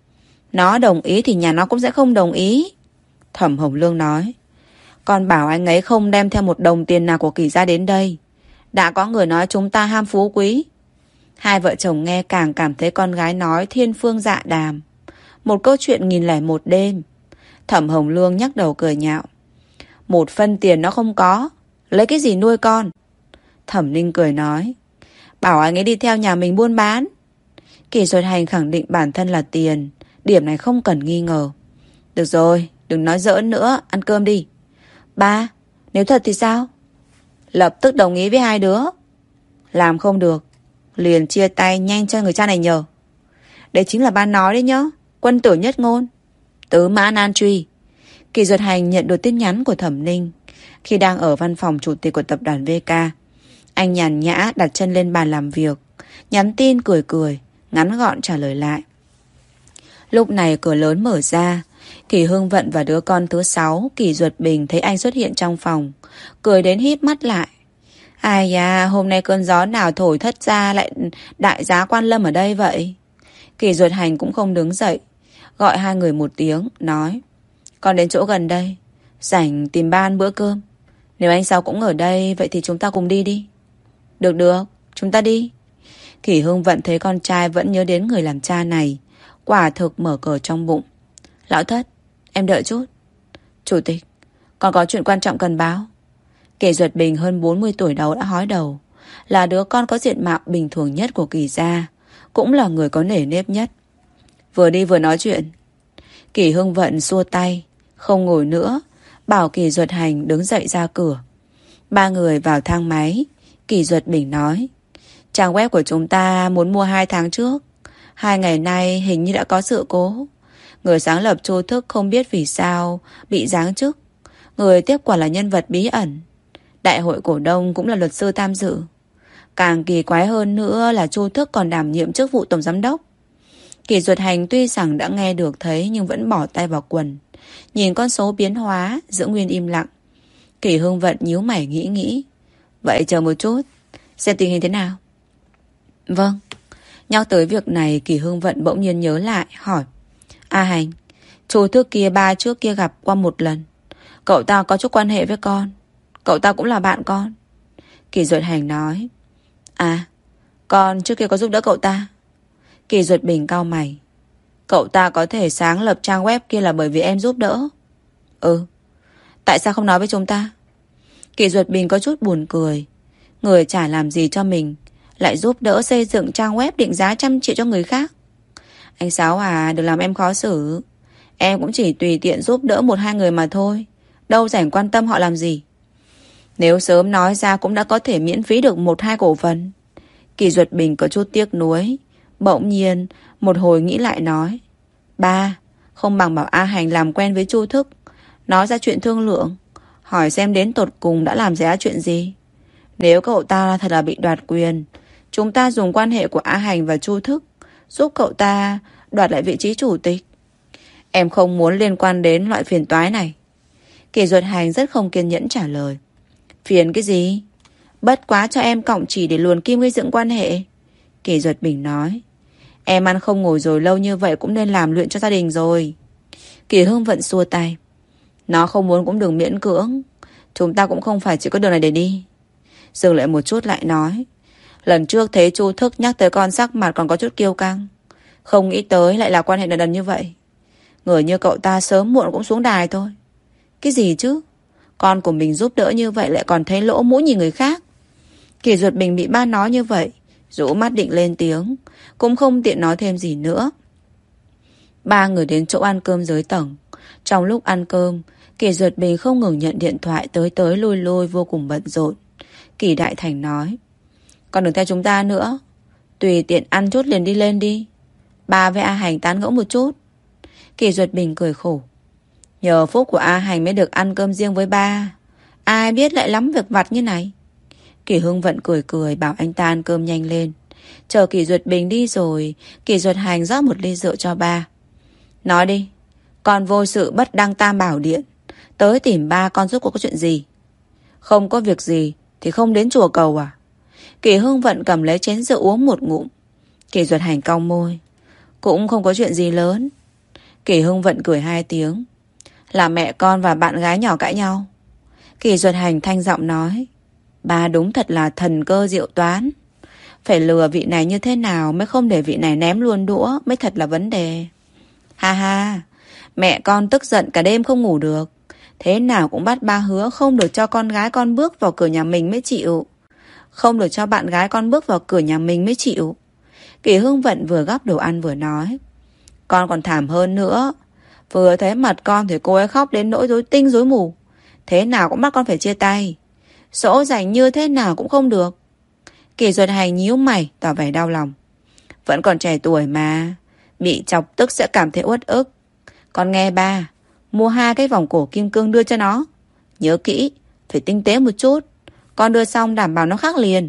Nó đồng ý thì nhà nó cũng sẽ không đồng ý. Thẩm Hồng Lương nói. Con bảo anh ấy không đem theo một đồng tiền nào của Kỷ gia đến đây. Đã có người nói chúng ta ham phú quý. Hai vợ chồng nghe càng cảm thấy con gái nói thiên phương dạ đàm. Một câu chuyện 1001 đêm. Thẩm Hồng Lương nhắc đầu cười nhạo. 1 phân tiền nó không có, lấy cái gì nuôi con? Thẩm Ninh cười nói, bảo anh ấy đi theo nhà mình buôn bán. Kỷ Duật Hành khẳng định bản thân là tiền, điểm này không cần nghi ngờ. Được rồi, đừng nói giỡn nữa, ăn cơm đi. Ba, nếu thật thì sao? Lập tức đồng ý với hai đứa. Làm không được, liền chia tay nhanh cho người cha này nhờ. Đấy chính là ba nói đấy nhá, quân tử nhất ngôn. Tứ mã nan truy. Kỷ Duật Hành nhận được tin nhắn của Thẩm Ninh khi đang ở văn phòng chủ tịch của tập đoàn VK. Anh nhàn nhã đặt chân lên bàn làm việc, nhắn tin cười cười, ngắn gọn trả lời lại. Lúc này cửa lớn mở ra, Kỷ Hưng Vận và đứa con thứ 6 Kỷ Duật Bình thấy anh xuất hiện trong phòng, cười đến híp mắt lại. Ai da, hôm nay cơn gió nào thổi thất ra lại đại giá Quan Lâm ở đây vậy? Kỷ Duật Hành cũng không đứng dậy, gọi hai người một tiếng, nói, con đến chỗ gần đây, rảnh tìm ba ăn bữa cơm. Nếu anh Sáu cũng ở đây, vậy thì chúng ta cùng đi đi. Được được, chúng ta đi. Kỷ Hưng Vận thấy con trai vẫn nhớ đến người làm cha này, quả thực mở cờ trong bụng. Lão Thất, em đợi chút. Chủ tịch, con có chuyện quan trọng cần báo. Kỷ Duật Bình hơn 40 tuổi đầu đã hói đầu, là đứa con có diện mạo bình thường nhất của Kỷ gia, cũng là người có nể nếp nhất. Vừa đi vừa nói chuyện. Kỷ Hưng Vận xua tay, không ngồi nữa, bảo Kỷ Duật Hành đứng dậy ra cửa. Ba người vào thang máy. Kỷ Duật Bình nói, trang web của chúng ta muốn mua 2 tháng trước, 2 ngày nay hình như đã có sự cố. Người sáng lập Chu Thức không biết vì sao bị giáng chức. Người tiếp quản là nhân vật bí ẩn. Đại hội cổ đông cũng là luật sư tham dự. Càng kỳ quái hơn nữa là Chu Thức còn đảm nhiệm chức vụ tổng giám đốc. Kỷ Duật Hành tuy rằng đã nghe được thấy nhưng vẫn bỏ tay vào quần, nhìn con số biến hóa, giữ nguyên im lặng. Kỷ Hưng Vận nhíu mày nghĩ. Vậy chờ một chút, xem tình hình thế nào. Vâng. Nhắc tới việc này, Kỷ Hưng Vận bỗng nhiên nhớ lại, hỏi, A Hành, Chu Thức kia ba trước kia gặp qua một lần. Cậu ta có chút quan hệ với con. Cậu ta cũng là bạn con. Kỷ Duật Hành nói, à, con trước kia có giúp đỡ cậu ta. Kỷ Duật Bình cau mày. Cậu ta có thể sáng lập trang web kia là bởi vì em giúp đỡ. Ừ. Tại sao không nói với chúng ta? Kỷ Duật Bình có chút buồn cười. Người chả làm gì cho mình lại giúp đỡ xây dựng trang web định giá 100 triệu cho người khác. Anh Sáu à, đừng làm em khó xử. Em cũng chỉ tùy tiện giúp đỡ 1-2 người mà thôi, đâu rảnh quan tâm họ làm gì. Nếu sớm nói ra cũng đã có thể miễn phí được 1-2 cổ phần. Kỷ Duật Bình có chút tiếc nuối. Bỗng nhiên một hồi nghĩ lại nói, ba, không bằng bảo A Hành làm quen với Chu Thức, nói ra chuyện thương lượng, hỏi xem đến tột cùng đã làm ra chuyện gì. Nếu cậu ta thật là bị đoạt quyền, chúng ta dùng quan hệ của A Hành và Chu Thức giúp cậu ta đoạt lại vị trí chủ tịch. Em không muốn liên quan đến loại phiền toái này. Kỷ Duật Hành rất không kiên nhẫn trả lời. Phiền cái gì? Bất quá cho em cọng chỉ để luồn kim gây dựng quan hệ. Kỷ Duật Bình nói, em ăn không ngồi rồi lâu như vậy cũng nên làm luyện cho gia đình rồi. Kỷ Hưng Vận xua tay. Nó không muốn cũng đừng miễn cưỡng. Chúng ta cũng không phải chỉ có đường này để đi. Dừng lại một chút lại nói, lần trước thấy Chu Thức nhắc tới con sắc mặt còn có chút kiêu căng, không nghĩ tới lại là quan hệ đần như vậy. Người như cậu ta sớm muộn cũng xuống đài thôi. Cái gì chứ? Con của mình giúp đỡ như vậy lại còn thấy lỗ mũi nhìn người khác. Kỷ Duật Bình bị ba nói như vậy, rũ mắt định lên tiếng, cũng không tiện nói thêm gì nữa. Ba người đến chỗ ăn cơm dưới tầng. Trong lúc ăn cơm, Kỷ Duật Bình không ngừng nhận điện thoại tới lui lui, vô cùng bận rộn. Kỷ Đại Thành nói, con đừng theo chúng ta nữa, tùy tiện ăn chút liền đi lên đi. Ba với A Hành tán gẫu một chút. Kỷ Duật Bình cười khổ. Nhờ phúc của A Hành mới được ăn cơm riêng với ba, ai biết lại lắm việc vặt như này. Kỷ Hưng Vận cười bảo anh ta ăn cơm nhanh lên. Chờ Kỷ Duật Bình đi rồi, Kỷ Duật Hành rót một ly rượu cho ba. Nói đi, con vô sự bất đăng tam bảo điện, tới tìm ba con giúp có chuyện gì? Không có việc gì thì không đến chùa cầu à? Kỷ Hưng Vận cầm lấy chén rượu uống một ngụm. Kỷ Duật Hành cong môi. Cũng không có chuyện gì lớn. Kỷ Hưng Vận cười 2 tiếng. Là mẹ con và bạn gái nhỏ cãi nhau. Kỷ Duật Hành thanh giọng nói, ba đúng thật là thần cơ diệu toán. Phải lừa vị này như thế nào mới không để vị này ném luôn đũa mới thật là vấn đề. Ha ha, mẹ con tức giận cả đêm không ngủ được, thế nào cũng bắt ba hứa không được cho con gái con bước vào cửa nhà mình mới chịu. không được cho bạn gái con bước vào cửa nhà mình mới chịu. Kỳ Hưng Vận vừa gắp đồ ăn vừa nói. Con còn thảm hơn nữa. Vừa thấy mặt con thì cô ấy khóc đến nỗi rối tinh rối mù. Thế nào cũng bắt con phải chia tay. Dỗ dành như thế nào cũng không được. Kỳ Duật Hành nhíu mày tỏ vẻ đau lòng. Vẫn còn trẻ tuổi mà, bị chọc tức sẽ cảm thấy uất ức. Con nghe ba, mua 2 cái vòng cổ kim cương đưa cho nó. Nhớ kỹ, phải tinh tế một chút. Con đưa xong đảm bảo nó khác liền.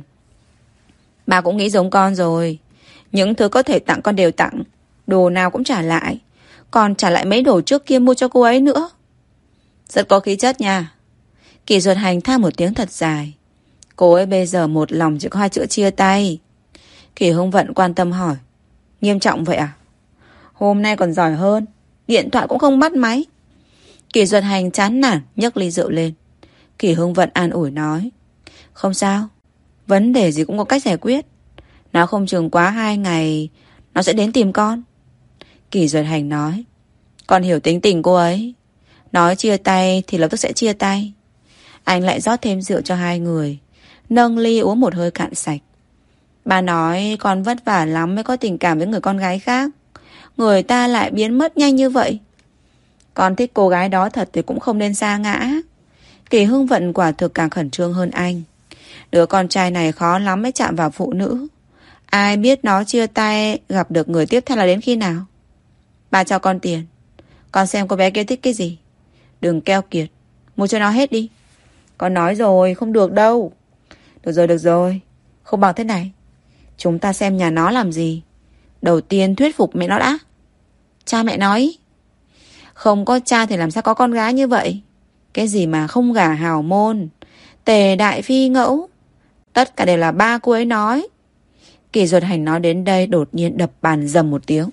Ba cũng nghĩ giống con rồi. Những thứ có thể tặng con đều tặng. Đồ nào cũng trả lại. Còn trả lại mấy đồ trước kia mua cho cô ấy nữa. Rất có khí chất nha. Kỳ Duật Hành tha một tiếng thật dài. Cô ấy bây giờ một lòng chỉ có 2 chữ chia tay. Kỳ Hưng Vận quan tâm hỏi. Nghiêm trọng vậy à? Hôm nay còn giỏi hơn. Điện thoại cũng không bắt máy. Kỳ Duật Hành chán nản nhấc ly rượu lên. Kỳ Hưng Vận an ủi nói. Không sao. Vấn đề gì cũng có cách giải quyết. Nó không chừng quá 2 ngày nó sẽ đến tìm con. Kỳ Duật Hành nói. Con hiểu tính tình cô ấy. Nói chia tay thì lập tức sẽ chia tay. Anh lại rót thêm rượu cho 2 người. Nâng ly uống một hơi cạn sạch. Bà nói con vất vả lắm mới có tình cảm với người con gái khác. Người ta lại biến mất nhanh như vậy. Con thích cô gái đó thật thì cũng không nên sa ngã. Kỳ Hưng Vận quả thực càng khẩn trương hơn anh. Đứa con trai này khó lắm mới chạm vào phụ nữ. Ai biết nó chia tay gặp được người tiếp theo là đến khi nào. Bà cho con tiền. Con xem cô bé kia thích cái gì. Đừng keo kiệt. Mua cho nó hết đi. Con nói rồi không được đâu. Được rồi. Không bằng thế này. Chúng ta xem nhà nó làm gì. Đầu tiên thuyết phục mẹ nó đã. Cha mẹ nói. Không có cha thì làm sao có con gái như vậy. Cái gì mà không gả hào môn, tề đại phi ngẫu. Tất cả đều là ba cô ấy nói. Kỳ Duật Hành nói đến đây đột nhiên đập bàn dầm một tiếng.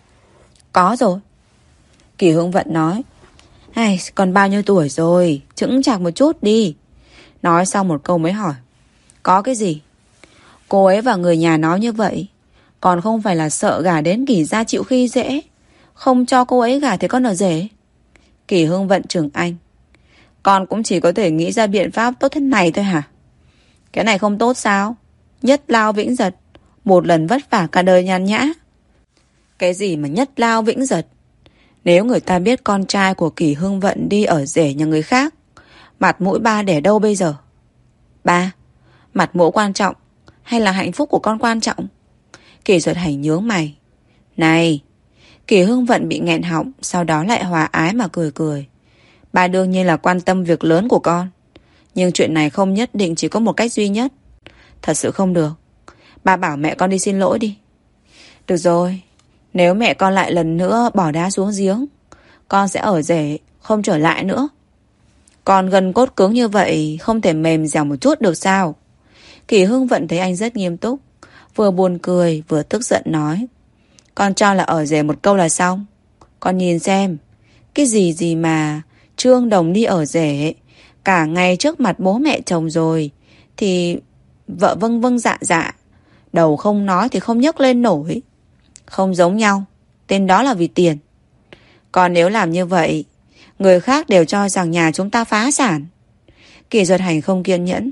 Có rồi. Kỳ Hưng Vận nói. Ai, còn bao nhiêu tuổi rồi, chững chạc một chút đi. Nói xong một câu mới hỏi. Có cái gì? Cô ấy và người nhà nói như vậy. Còn không phải là sợ gả đến Kỳ gia chịu khi dễ. Không cho cô ấy gả thì con ở rể. Kỳ Hưng Vận trừng anh. Con cũng chỉ có thể nghĩ ra biện pháp tốt thế này thôi hả? Cái này không tốt sao? Nhất lao vĩnh giật. Một lần vất vả cả đời nhàn nhã. Cái gì mà nhất lao vĩnh giật? Nếu người ta biết con trai của Kỳ Hưng Vận đi ở rể nhà người khác, mặt mũi ba để đâu bây giờ? Ba, mặt mũi quan trọng hay là hạnh phúc của con quan trọng? Kỳ Duật Hành nhướng mày. Này! Kỳ Hưng Vận bị nghẹn họng, sau đó lại hòa ái mà cười cười. Ba đương nhiên là quan tâm việc lớn của con. Nhưng chuyện này không nhất định chỉ có một cách duy nhất. Thật sự không được. Ba bảo mẹ con đi xin lỗi đi. Được rồi. Nếu mẹ con lại lần nữa bỏ đá xuống giếng, con sẽ ở rể, không trở lại nữa. Con gần cốt cứng như vậy, không thể mềm dẻo một chút được sao? Kỳ Hưng Vận thấy anh rất nghiêm túc, vừa buồn cười vừa tức giận nói. Con cho là ở rể một câu là xong. Con nhìn xem. Cái gì mà Trương Đồng đi ở rể cả ngày trước mặt bố mẹ chồng rồi thì vợ vâng vâng dạ dạ, đầu không nói thì không nhấc lên nổi. Không giống nhau. Tên đó là vì tiền. Còn nếu làm như vậy, người khác đều cho rằng nhà chúng ta phá sản. Kỳ Duật Hành không kiên nhẫn.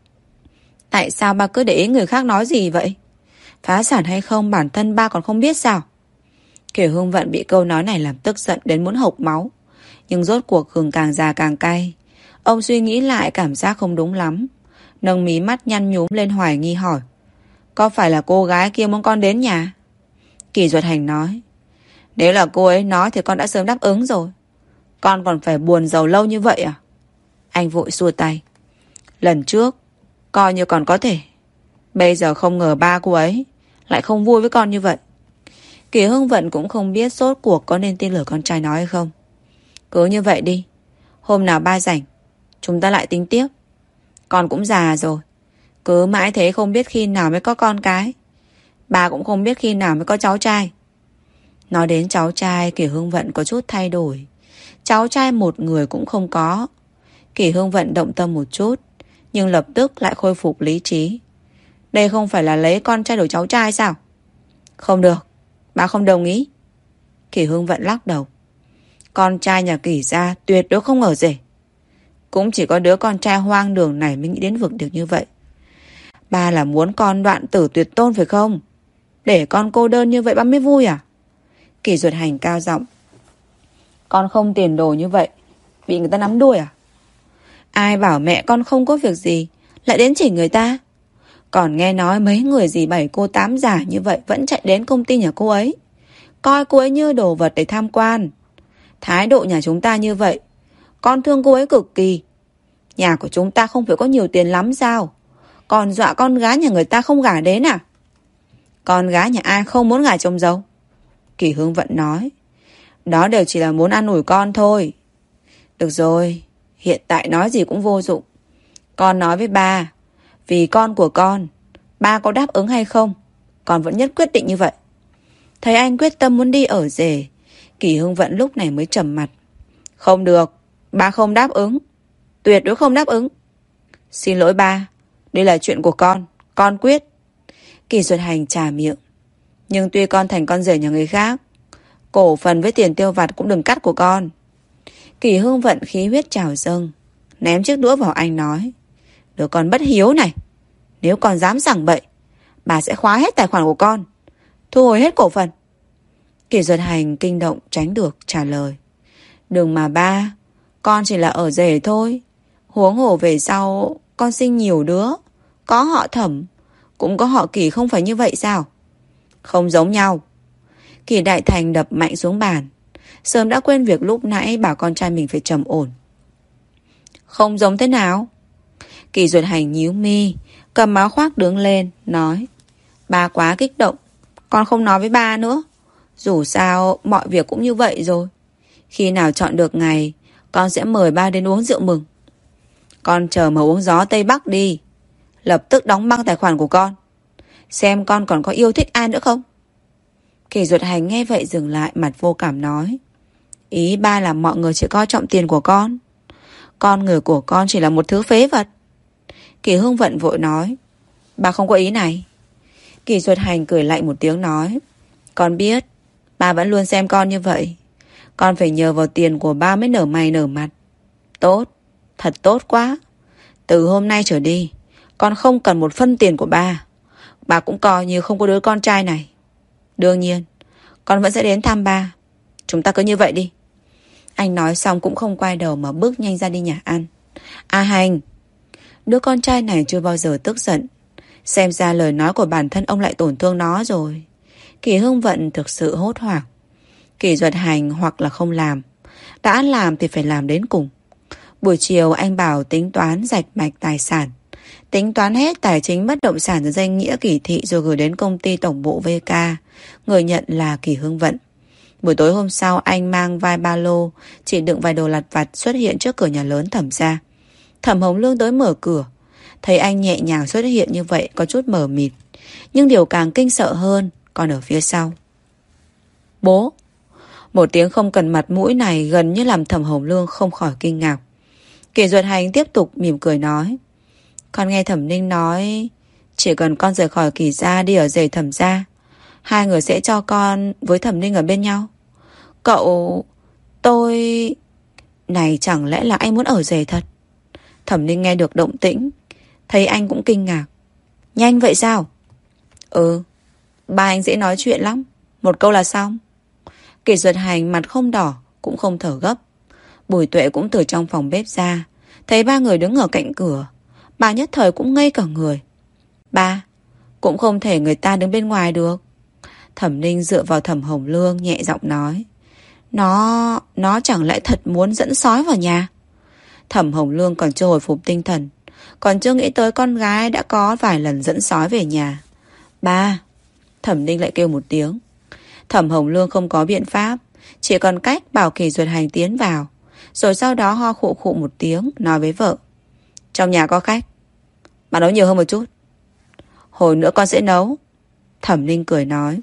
Tại sao ba cứ để ý người khác nói gì vậy? Phá sản hay không bản thân ba còn không biết sao? Kỳ Hưng Vận bị câu nói này làm tức giận đến muốn hộc máu. Nhưng rốt cuộc gừng càng già càng cay. Ông suy nghĩ lại cảm giác không đúng lắm. Nâng mí mắt nhăn nhúm lên hoài nghi hỏi. Có phải là cô gái kia muốn con đến nhà? Kỳ Duật Hành nói. Nếu là cô ấy nói thì con đã sớm đáp ứng rồi. Con còn phải buồn giàu lâu như vậy à? Anh vội xua tay. Lần trước coi như còn có thể. Bây giờ không ngờ ba cô ấy lại không vui với con như vậy. Kỳ Hưng Vận cũng không biết rốt cuộc có nên tin lời con trai nói hay không. Cứ như vậy đi. Hôm nào ba rảnh chúng ta lại tính tiếp. Con cũng già rồi. Cứ mãi thế không biết khi nào mới có con cái. Bà cũng không biết khi nào mới có cháu trai. Nói đến cháu trai, Kỳ Hưng Vận có chút thay đổi. Cháu trai một người cũng không có. Kỳ Hưng Vận động tâm một chút, nhưng lập tức lại khôi phục lý trí. Đây không phải là lấy con trai đổi cháu trai sao? Không được, bà không đồng ý. Kỳ Hưng Vận lắc đầu. Con trai nhà Kỳ gia tuyệt đối không ở rể. Cũng chỉ có đứa con trai hoang đường này mới nghĩ đến vực được như vậy. Ba là muốn con đoạn tử tuyệt tôn phải không? Để con cô đơn như vậy ba mới vui à? Kỷ Duật Hành cao giọng. Con không tiền đồ như vậy, bị người ta nắm đuôi à? Ai bảo mẹ con không có việc gì lại đến chỉ người ta? Còn nghe nói mấy người dì bảy cô tám giả như vậy vẫn chạy đến công ty nhà cô ấy, coi cô ấy như đồ vật để tham quan. Thái độ nhà chúng ta như vậy, con thương cô ấy cực kỳ. Nhà của chúng ta không phải có nhiều tiền lắm sao? Còn dọa con gái nhà người ta không gả đến à? Con gái nhà ai không muốn gả chồng dâu? Kỷ Hương Vận nói. Đó đều chỉ là muốn ăn ủi con thôi. Được rồi, hiện tại nói gì cũng vô dụng. Con nói với ba, vì con của con, ba có đáp ứng hay không, con vẫn nhất quyết định như vậy. Thấy anh quyết tâm muốn đi ở rể, Kỷ Hương Vận lúc này mới trầm mặt. Không được, ba không đáp ứng. Tuyệt đối không đáp ứng. Xin lỗi ba, đây là chuyện của con quyết. Kỷ Duật Hành trà miệng. Nhưng tuy con thành con rể nhà người khác, cổ phần với tiền tiêu vặt cũng đừng cắt của con. Kỷ Hương Vận khí huyết trào dâng, ném chiếc đũa vào anh nói. Đứa con bất hiếu này, nếu con dám giằng bậy, bà sẽ khóa hết tài khoản của con, thu hồi hết cổ phần. Kỷ Duật Hành kinh động tránh được trả lời. Đừng mà ba, con chỉ là ở rể thôi. Huống hồ về sau con sinh nhiều đứa, có họ Thẩm, cũng có họ Kỷ, không phải như vậy sao? Không giống nhau. Kỷ Đại Thành đập mạnh xuống bàn, sớm đã quên việc lúc nãy bảo con trai mình phải trầm ổn. Không giống thế nào? Kỷ Duật Hành nhíu mi, cầm áo khoác đứng lên, nói. Ba quá kích động, con không nói với ba nữa. Dù sao mọi việc cũng như vậy rồi. Khi nào chọn được ngày, con sẽ mời ba đến uống rượu mừng. Con chờ mà uống gió Tây Bắc đi. Lập tức đóng băng tài khoản của con, xem con còn có yêu thích ai nữa không. Kỷ Duật Hành nghe vậy dừng lại, mặt vô cảm nói. Ý ba là mọi người chỉ coi trọng tiền của con. Con người của con chỉ là một thứ phế vật. Kỷ Hương Vận vội nói. Ba không có ý này. Kỷ Duật Hành cười lạnh một tiếng nói. Con biết, ba vẫn luôn xem con như vậy. Con phải nhờ vào tiền của ba mới nở mày nở mặt. Tốt, thật tốt quá. Từ hôm nay trở đi, con không cần một phân tiền của ba. Ba cũng coi như không có đứa con trai này. Đương nhiên, con vẫn sẽ đến thăm ba. Chúng ta cứ như vậy đi. Anh nói xong cũng không quay đầu mà bước nhanh ra đi nhà ăn. A Hành. Đứa con trai này chưa bao giờ tức giận. Xem ra lời nói của bản thân ông lại tổn thương nó rồi. Kỷ Hương Vận thực sự hốt hoảng. Kỷ Duật Hành hoặc là không làm, đã làm thì phải làm đến cùng. Buổi chiều anh bảo tính toán rạch mạch tài sản, tính toán hết tài chính bất động sản dưới danh nghĩa Kỷ Thị rồi gửi đến công ty tổng bộ VK. Người nhận là Kỷ Hương Vận. Buổi tối hôm sau anh mang vai ba lô chỉ đựng vài đồ lặt vặt xuất hiện trước cửa nhà lớn Thẩm gia. Thẩm Hồng Lương tới mở cửa, thấy anh nhẹ nhàng xuất hiện như vậy có chút mờ mịt. Nhưng điều càng kinh sợ hơn còn ở phía sau. Bố. Một tiếng không cần mặt mũi này gần như làm Thẩm Hồng Lương không khỏi kinh ngạc. Kỷ Duật Hành tiếp tục mỉm cười nói. Con nghe Thẩm Ninh nói, chỉ cần con rời khỏi Kỷ gia đi ở rể Thẩm gia, hai người sẽ cho con với Thẩm Ninh ở bên nhau. Cậu... tôi... Này chẳng lẽ là anh muốn ở rể thật? Thẩm Ninh nghe được động tĩnh, thấy anh cũng kinh ngạc. Nhanh vậy sao? Ừ, ba anh dễ nói chuyện lắm, một câu là xong. Kỷ Duật Hành mặt không đỏ cũng không thở gấp. Bùi Tuệ cũng từ trong phòng bếp ra, thấy ba người đứng ở cạnh cửa, bà nhất thời cũng ngây cả người. Ba, cũng không thể người ta đứng bên ngoài được. Thẩm Ninh dựa vào Thẩm Hồng Lương nhẹ giọng nói. Nó chẳng lẽ thật muốn dẫn sói vào nhà? Thẩm Hồng Lương còn chưa hồi phục tinh thần, còn chưa nghĩ tới con gái đã có vài lần dẫn sói về nhà. Ba. Thẩm Ninh lại kêu một tiếng. Thẩm Hồng Lương không có biện pháp, chỉ còn cách bảo Kỷ Duật Hành tiến vào, rồi sau đó ho khụ khụ một tiếng, nói với vợ. Trong nhà có khách, bà nấu nhiều hơn một chút. Hồi nữa con sẽ nấu. Thẩm Ninh cười nói.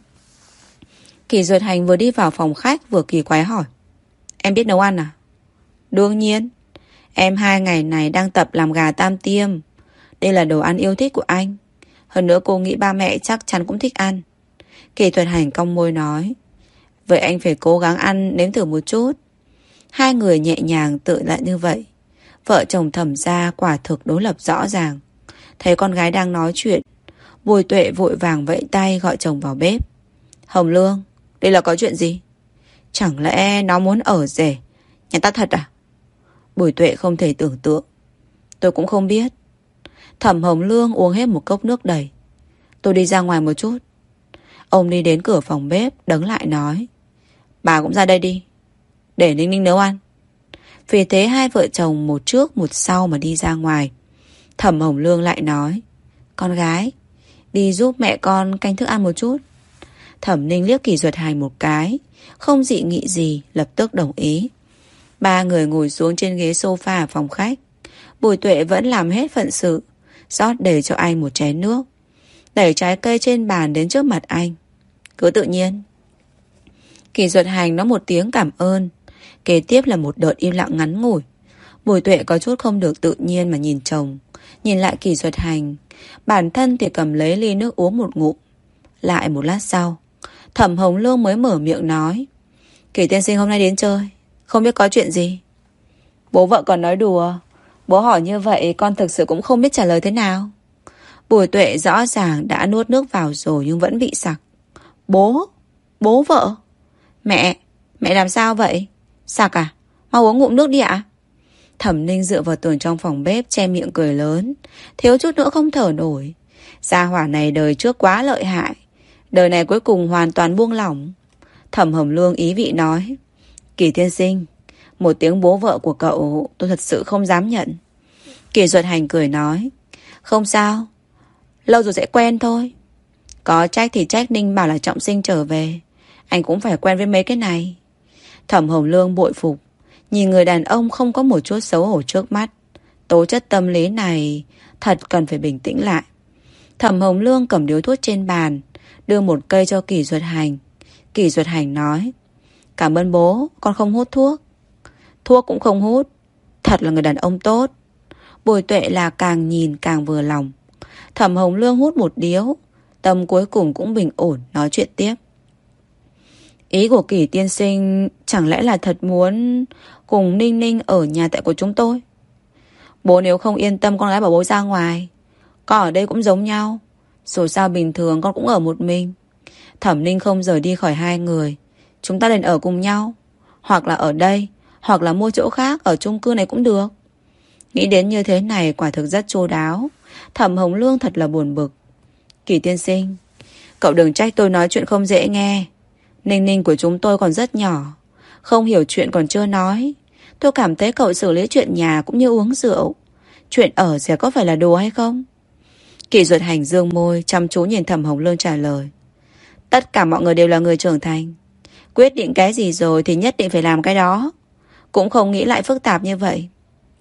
Kỷ Duật Hành vừa đi vào phòng khách vừa kỳ quái hỏi. Em biết nấu ăn à? Đương nhiên. Em 2 ngày này đang tập làm gà tam tiêm. Đây là đồ ăn yêu thích của anh. Hơn nữa cô nghĩ ba mẹ chắc chắn cũng thích ăn. Kỷ Duật Hành cong môi nói. Vậy anh phải cố gắng ăn nếm thử một chút. Hai người nhẹ nhàng tự lại như vậy. Vợ chồng Thẩm gia quả thực đối lập rõ ràng. Thấy con gái đang nói chuyện, Bùi Tuệ vội vàng vẫy tay gọi chồng vào bếp. Hồng Lương, đây là có chuyện gì? Chẳng lẽ nó muốn ở rể nhà ta thật à? Bùi Tuệ không thể tưởng tượng. Tôi cũng không biết. Thẩm Hồng Lương uống hết một cốc nước đầy. Tôi đi ra ngoài một chút. Ông đi đến cửa phòng bếp, đứng lại nói. Bà cũng ra đây đi, để Ninh Ninh nấu ăn. Vì thế hai vợ chồng một trước một sau mà đi ra ngoài. Thẩm Hồng Lương lại nói. Con gái, đi giúp mẹ con canh thức ăn một chút. Thẩm Ninh liếc Kỷ Duật Hành một cái, không dị nghị gì, lập tức đồng ý. Ba người ngồi xuống trên ghế sofa ở phòng khách. Bùi Tuệ vẫn làm hết phận sự, rót để cho anh một chén nước, đẩy trái cây trên bàn đến trước mặt anh. Cứ tự nhiên. Kỷ Duật Hành nói một tiếng cảm ơn. Kế tiếp là một đợt im lặng ngắn ngủi. Bùi Tuệ có chút không được tự nhiên mà nhìn chồng, nhìn lại Kỷ Duật Hành. Bản thân thì cầm lấy ly nước uống một ngụm. Lại một lát sau, Thẩm Hồng Lương mới mở miệng nói. Kỷ tiên sinh hôm nay đến chơi, không biết có chuyện gì? Bố vợ còn nói đùa. Bố hỏi như vậy con thực sự cũng không biết trả lời thế nào. Bùi Tuệ rõ ràng đã nuốt nước vào rồi nhưng vẫn bị sặc. Bố vợ? Mẹ làm sao vậy? Sặc à? Mau uống ngụm nước đi ạ. Thẩm Ninh dựa vào tường trong phòng bếp, che miệng cười lớn, thiếu chút nữa không thở nổi. Gia hỏa này đời trước quá lợi hại, đời này cuối cùng hoàn toàn buông lỏng. Thẩm Hồng Lương ý vị nói. Kỷ tiên sinh, một tiếng bố vợ của cậu tôi thật sự không dám nhận. Kỷ Duật Hành cười nói. Không sao, lâu rồi sẽ quen thôi. Có trách thì trách Ninh bảo là trọng sinh trở về, anh cũng phải quen với mấy cái này. Thẩm Hồng Lương bội phục, nhìn người đàn ông không có một chút xấu hổ trước mắt. Tố chất tâm lý này thật cần phải bình tĩnh lại. Thẩm Hồng Lương cầm điếu thuốc trên bàn, đưa một cây cho Kỷ Duật Hành. Kỷ Duật Hành nói. Cảm ơn bố, con không hút thuốc. Thuốc cũng không hút. Thật là người đàn ông tốt. Bùi Tuệ là càng nhìn càng vừa lòng. Thẩm Hồng Lương hút một điếu, tâm cuối cùng cũng bình ổn, nói chuyện tiếp. Ý của Kỷ tiên sinh chẳng lẽ là thật muốn cùng Ninh Ninh ở nhà tại của chúng tôi? Bố nếu không yên tâm con gái bảo bố ra ngoài, con ở đây cũng giống nhau. Dù sao bình thường con cũng ở một mình. Thẩm Ninh không rời đi khỏi hai người, chúng ta liền ở cùng nhau. Hoặc là ở đây, hoặc là mua chỗ khác, ở chung cư này cũng được. Nghĩ đến như thế này quả thực rất chu đáo. Thẩm Hồng Lương thật là buồn bực. Kỷ tiên sinh, cậu đừng trách tôi nói chuyện không dễ nghe. Ninh Ninh của chúng tôi còn rất nhỏ, không hiểu chuyện còn chưa nói. Tôi cảm thấy cậu xử lý chuyện nhà cũng như uống rượu. Chuyện ở sẽ có phải là đùa hay không? Kỷ Duật Hành dương môi, chăm chú nhìn Thẩm Hồng Lương trả lời. Tất cả mọi người đều là người trưởng thành, quyết định cái gì rồi thì nhất định phải làm cái đó, cũng không nghĩ lại phức tạp như vậy.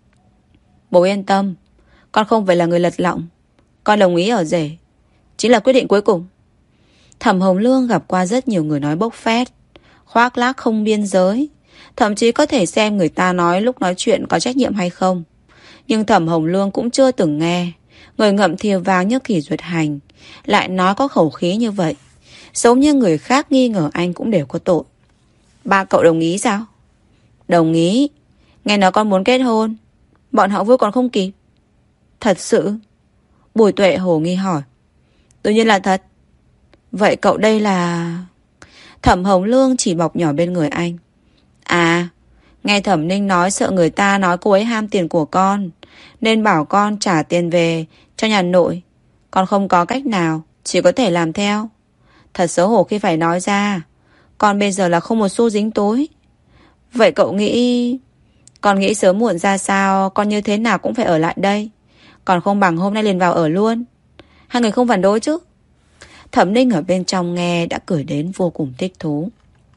Bố yên tâm, con không phải là người lật lọng. Con đồng ý ở rể, chính là quyết định cuối cùng. Thẩm Hồng Lương gặp qua rất nhiều người nói bốc phét, khoác lác không biên giới, thậm chí có thể xem người ta nói lúc nói chuyện có trách nhiệm hay không. Nhưng Thẩm Hồng Lương cũng chưa từng nghe người ngậm thìa vàng như Kỷ Duật Hành lại nói có khẩu khí như vậy, giống như người khác nghi ngờ anh cũng đều có tội. Ba cậu đồng ý sao? Đồng ý. Nghe nói con muốn kết hôn, bọn họ vui còn không kịp. Thật sự? Bùi Tuệ hồ nghi hỏi. Tự nhiên là thật. Vậy cậu đây là... Thẩm Hồng Lương chỉ bọc nhỏ bên người anh. À, nghe Thẩm Ninh nói sợ người ta nói cô ấy ham tiền của con, nên bảo con trả tiền về cho nhà nội. Con không có cách nào, chỉ có thể làm theo. Thật xấu hổ khi phải nói ra. Con bây giờ là không một xu dính túi. Vậy cậu nghĩ... Con nghĩ sớm muộn ra sao con như thế nào cũng phải ở lại đây. Còn không bằng hôm nay liền vào ở luôn. Hai người không phản đối chứ? Thẩm Ninh ở bên trong nghe đã cười đến vô cùng thích thú.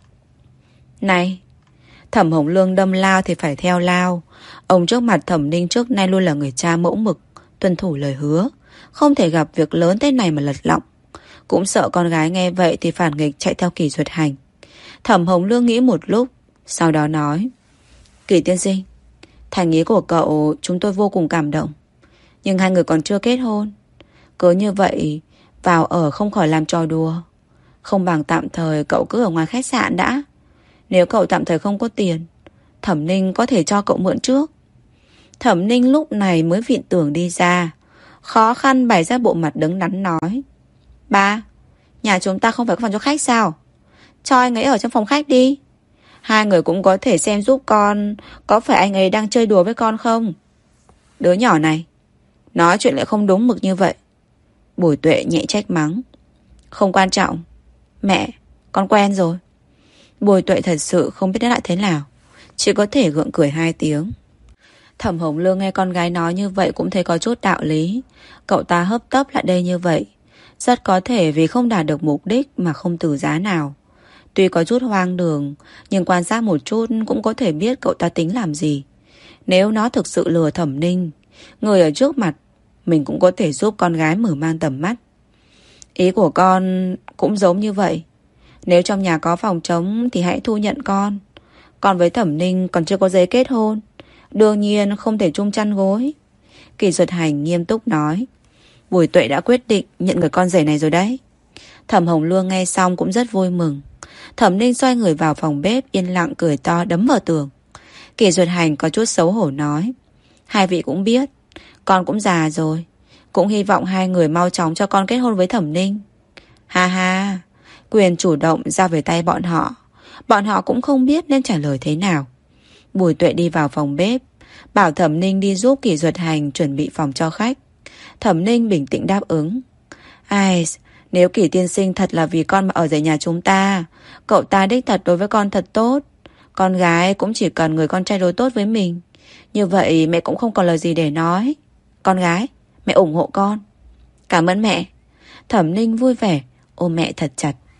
Này, Thẩm Hồng Lương đâm lao thì phải theo lao. Ông trước mặt Thẩm Ninh trước nay luôn là người cha mẫu mực, tuân thủ lời hứa, không thể gặp việc lớn thế này mà lật lọng. Cũng sợ con gái nghe vậy thì phản nghịch chạy theo Kỷ Duật Hành. Thẩm Hồng Lương nghĩ một lúc, sau đó nói. Kỷ tiên sinh, thành ý của cậu chúng tôi vô cùng cảm động. Nhưng hai người còn chưa kết hôn, cứ như vậy vào ở không khỏi làm trò đùa. Không bằng tạm thời cậu cứ ở ngoài khách sạn đã. Nếu cậu tạm thời không có tiền, Thẩm Ninh có thể cho cậu mượn trước. Thẩm Ninh lúc này mới vịn tưởng đi ra. khó khăn bày ra bộ mặt đứng đắn nói: Ba, nhà chúng ta không phải có phòng cho khách sao? Cho anh ấy ở trong phòng khách đi. Hai người cũng có thể xem giúp con có phải anh ấy đang chơi đùa với con không. Đứa nhỏ này nói chuyện lại không đúng mực như vậy. Bùi Tuệ nhẹ trách mắng: Không quan trọng. Mẹ, con quen rồi. Bùi Tuệ thật sự không biết nói lại thế nào, chỉ có thể gượng cười 2 tiếng. Thẩm Hồng Lương nghe con gái nói như vậy cũng thấy có chút đạo lý. Cậu ta hấp tấp lại đây như vậy, rất có thể vì không đạt được mục đích mà không từ giá nào. Tuy có chút hoang đường, nhưng quan sát một chút cũng có thể biết cậu ta tính làm gì. Nếu nó thực sự lừa Thẩm Ninh, người ở trước mặt, mình cũng có thể giúp con gái mở mang tầm mắt. Ý của con cũng giống như vậy. Nếu trong nhà có phòng trống thì hãy thu nhận con. Còn với Thẩm Ninh còn chưa có giấy kết hôn, đương nhiên không thể chung chăn gối. Kỳ Duật Hành nghiêm túc nói: Bùi Tuệ đã quyết định nhận người con rể này rồi đấy. Thẩm Hồng Lương nghe xong cũng rất vui mừng. Thẩm Ninh xoay người vào phòng bếp, yên lặng cười to đấm vào tường. Kỳ Duật Hành có chút xấu hổ nói: Hai vị cũng biết, con cũng già rồi, cũng hy vọng hai người mau chóng cho con kết hôn với Thẩm Ninh. Ha ha, quyền chủ động giao về tay bọn họ. Bọn họ cũng không biết nên trả lời thế nào. Bùi Tuệ đi vào phòng bếp, bảo Thẩm Ninh đi giúp Kỳ Duật Hành chuẩn bị phòng cho khách. Thẩm Ninh bình tĩnh đáp ứng: Ai, nếu Kỳ tiên sinh thật là vì con mà ở rể nhà chúng ta, cậu ta đích thật đối với con thật tốt. Con gái cũng chỉ cần người con trai đối tốt với mình. Như vậy mẹ cũng không còn lời gì để nói. Con gái, mẹ ủng hộ con. Cảm ơn mẹ. Thẩm Ninh vui vẻ ôm mẹ thật chặt.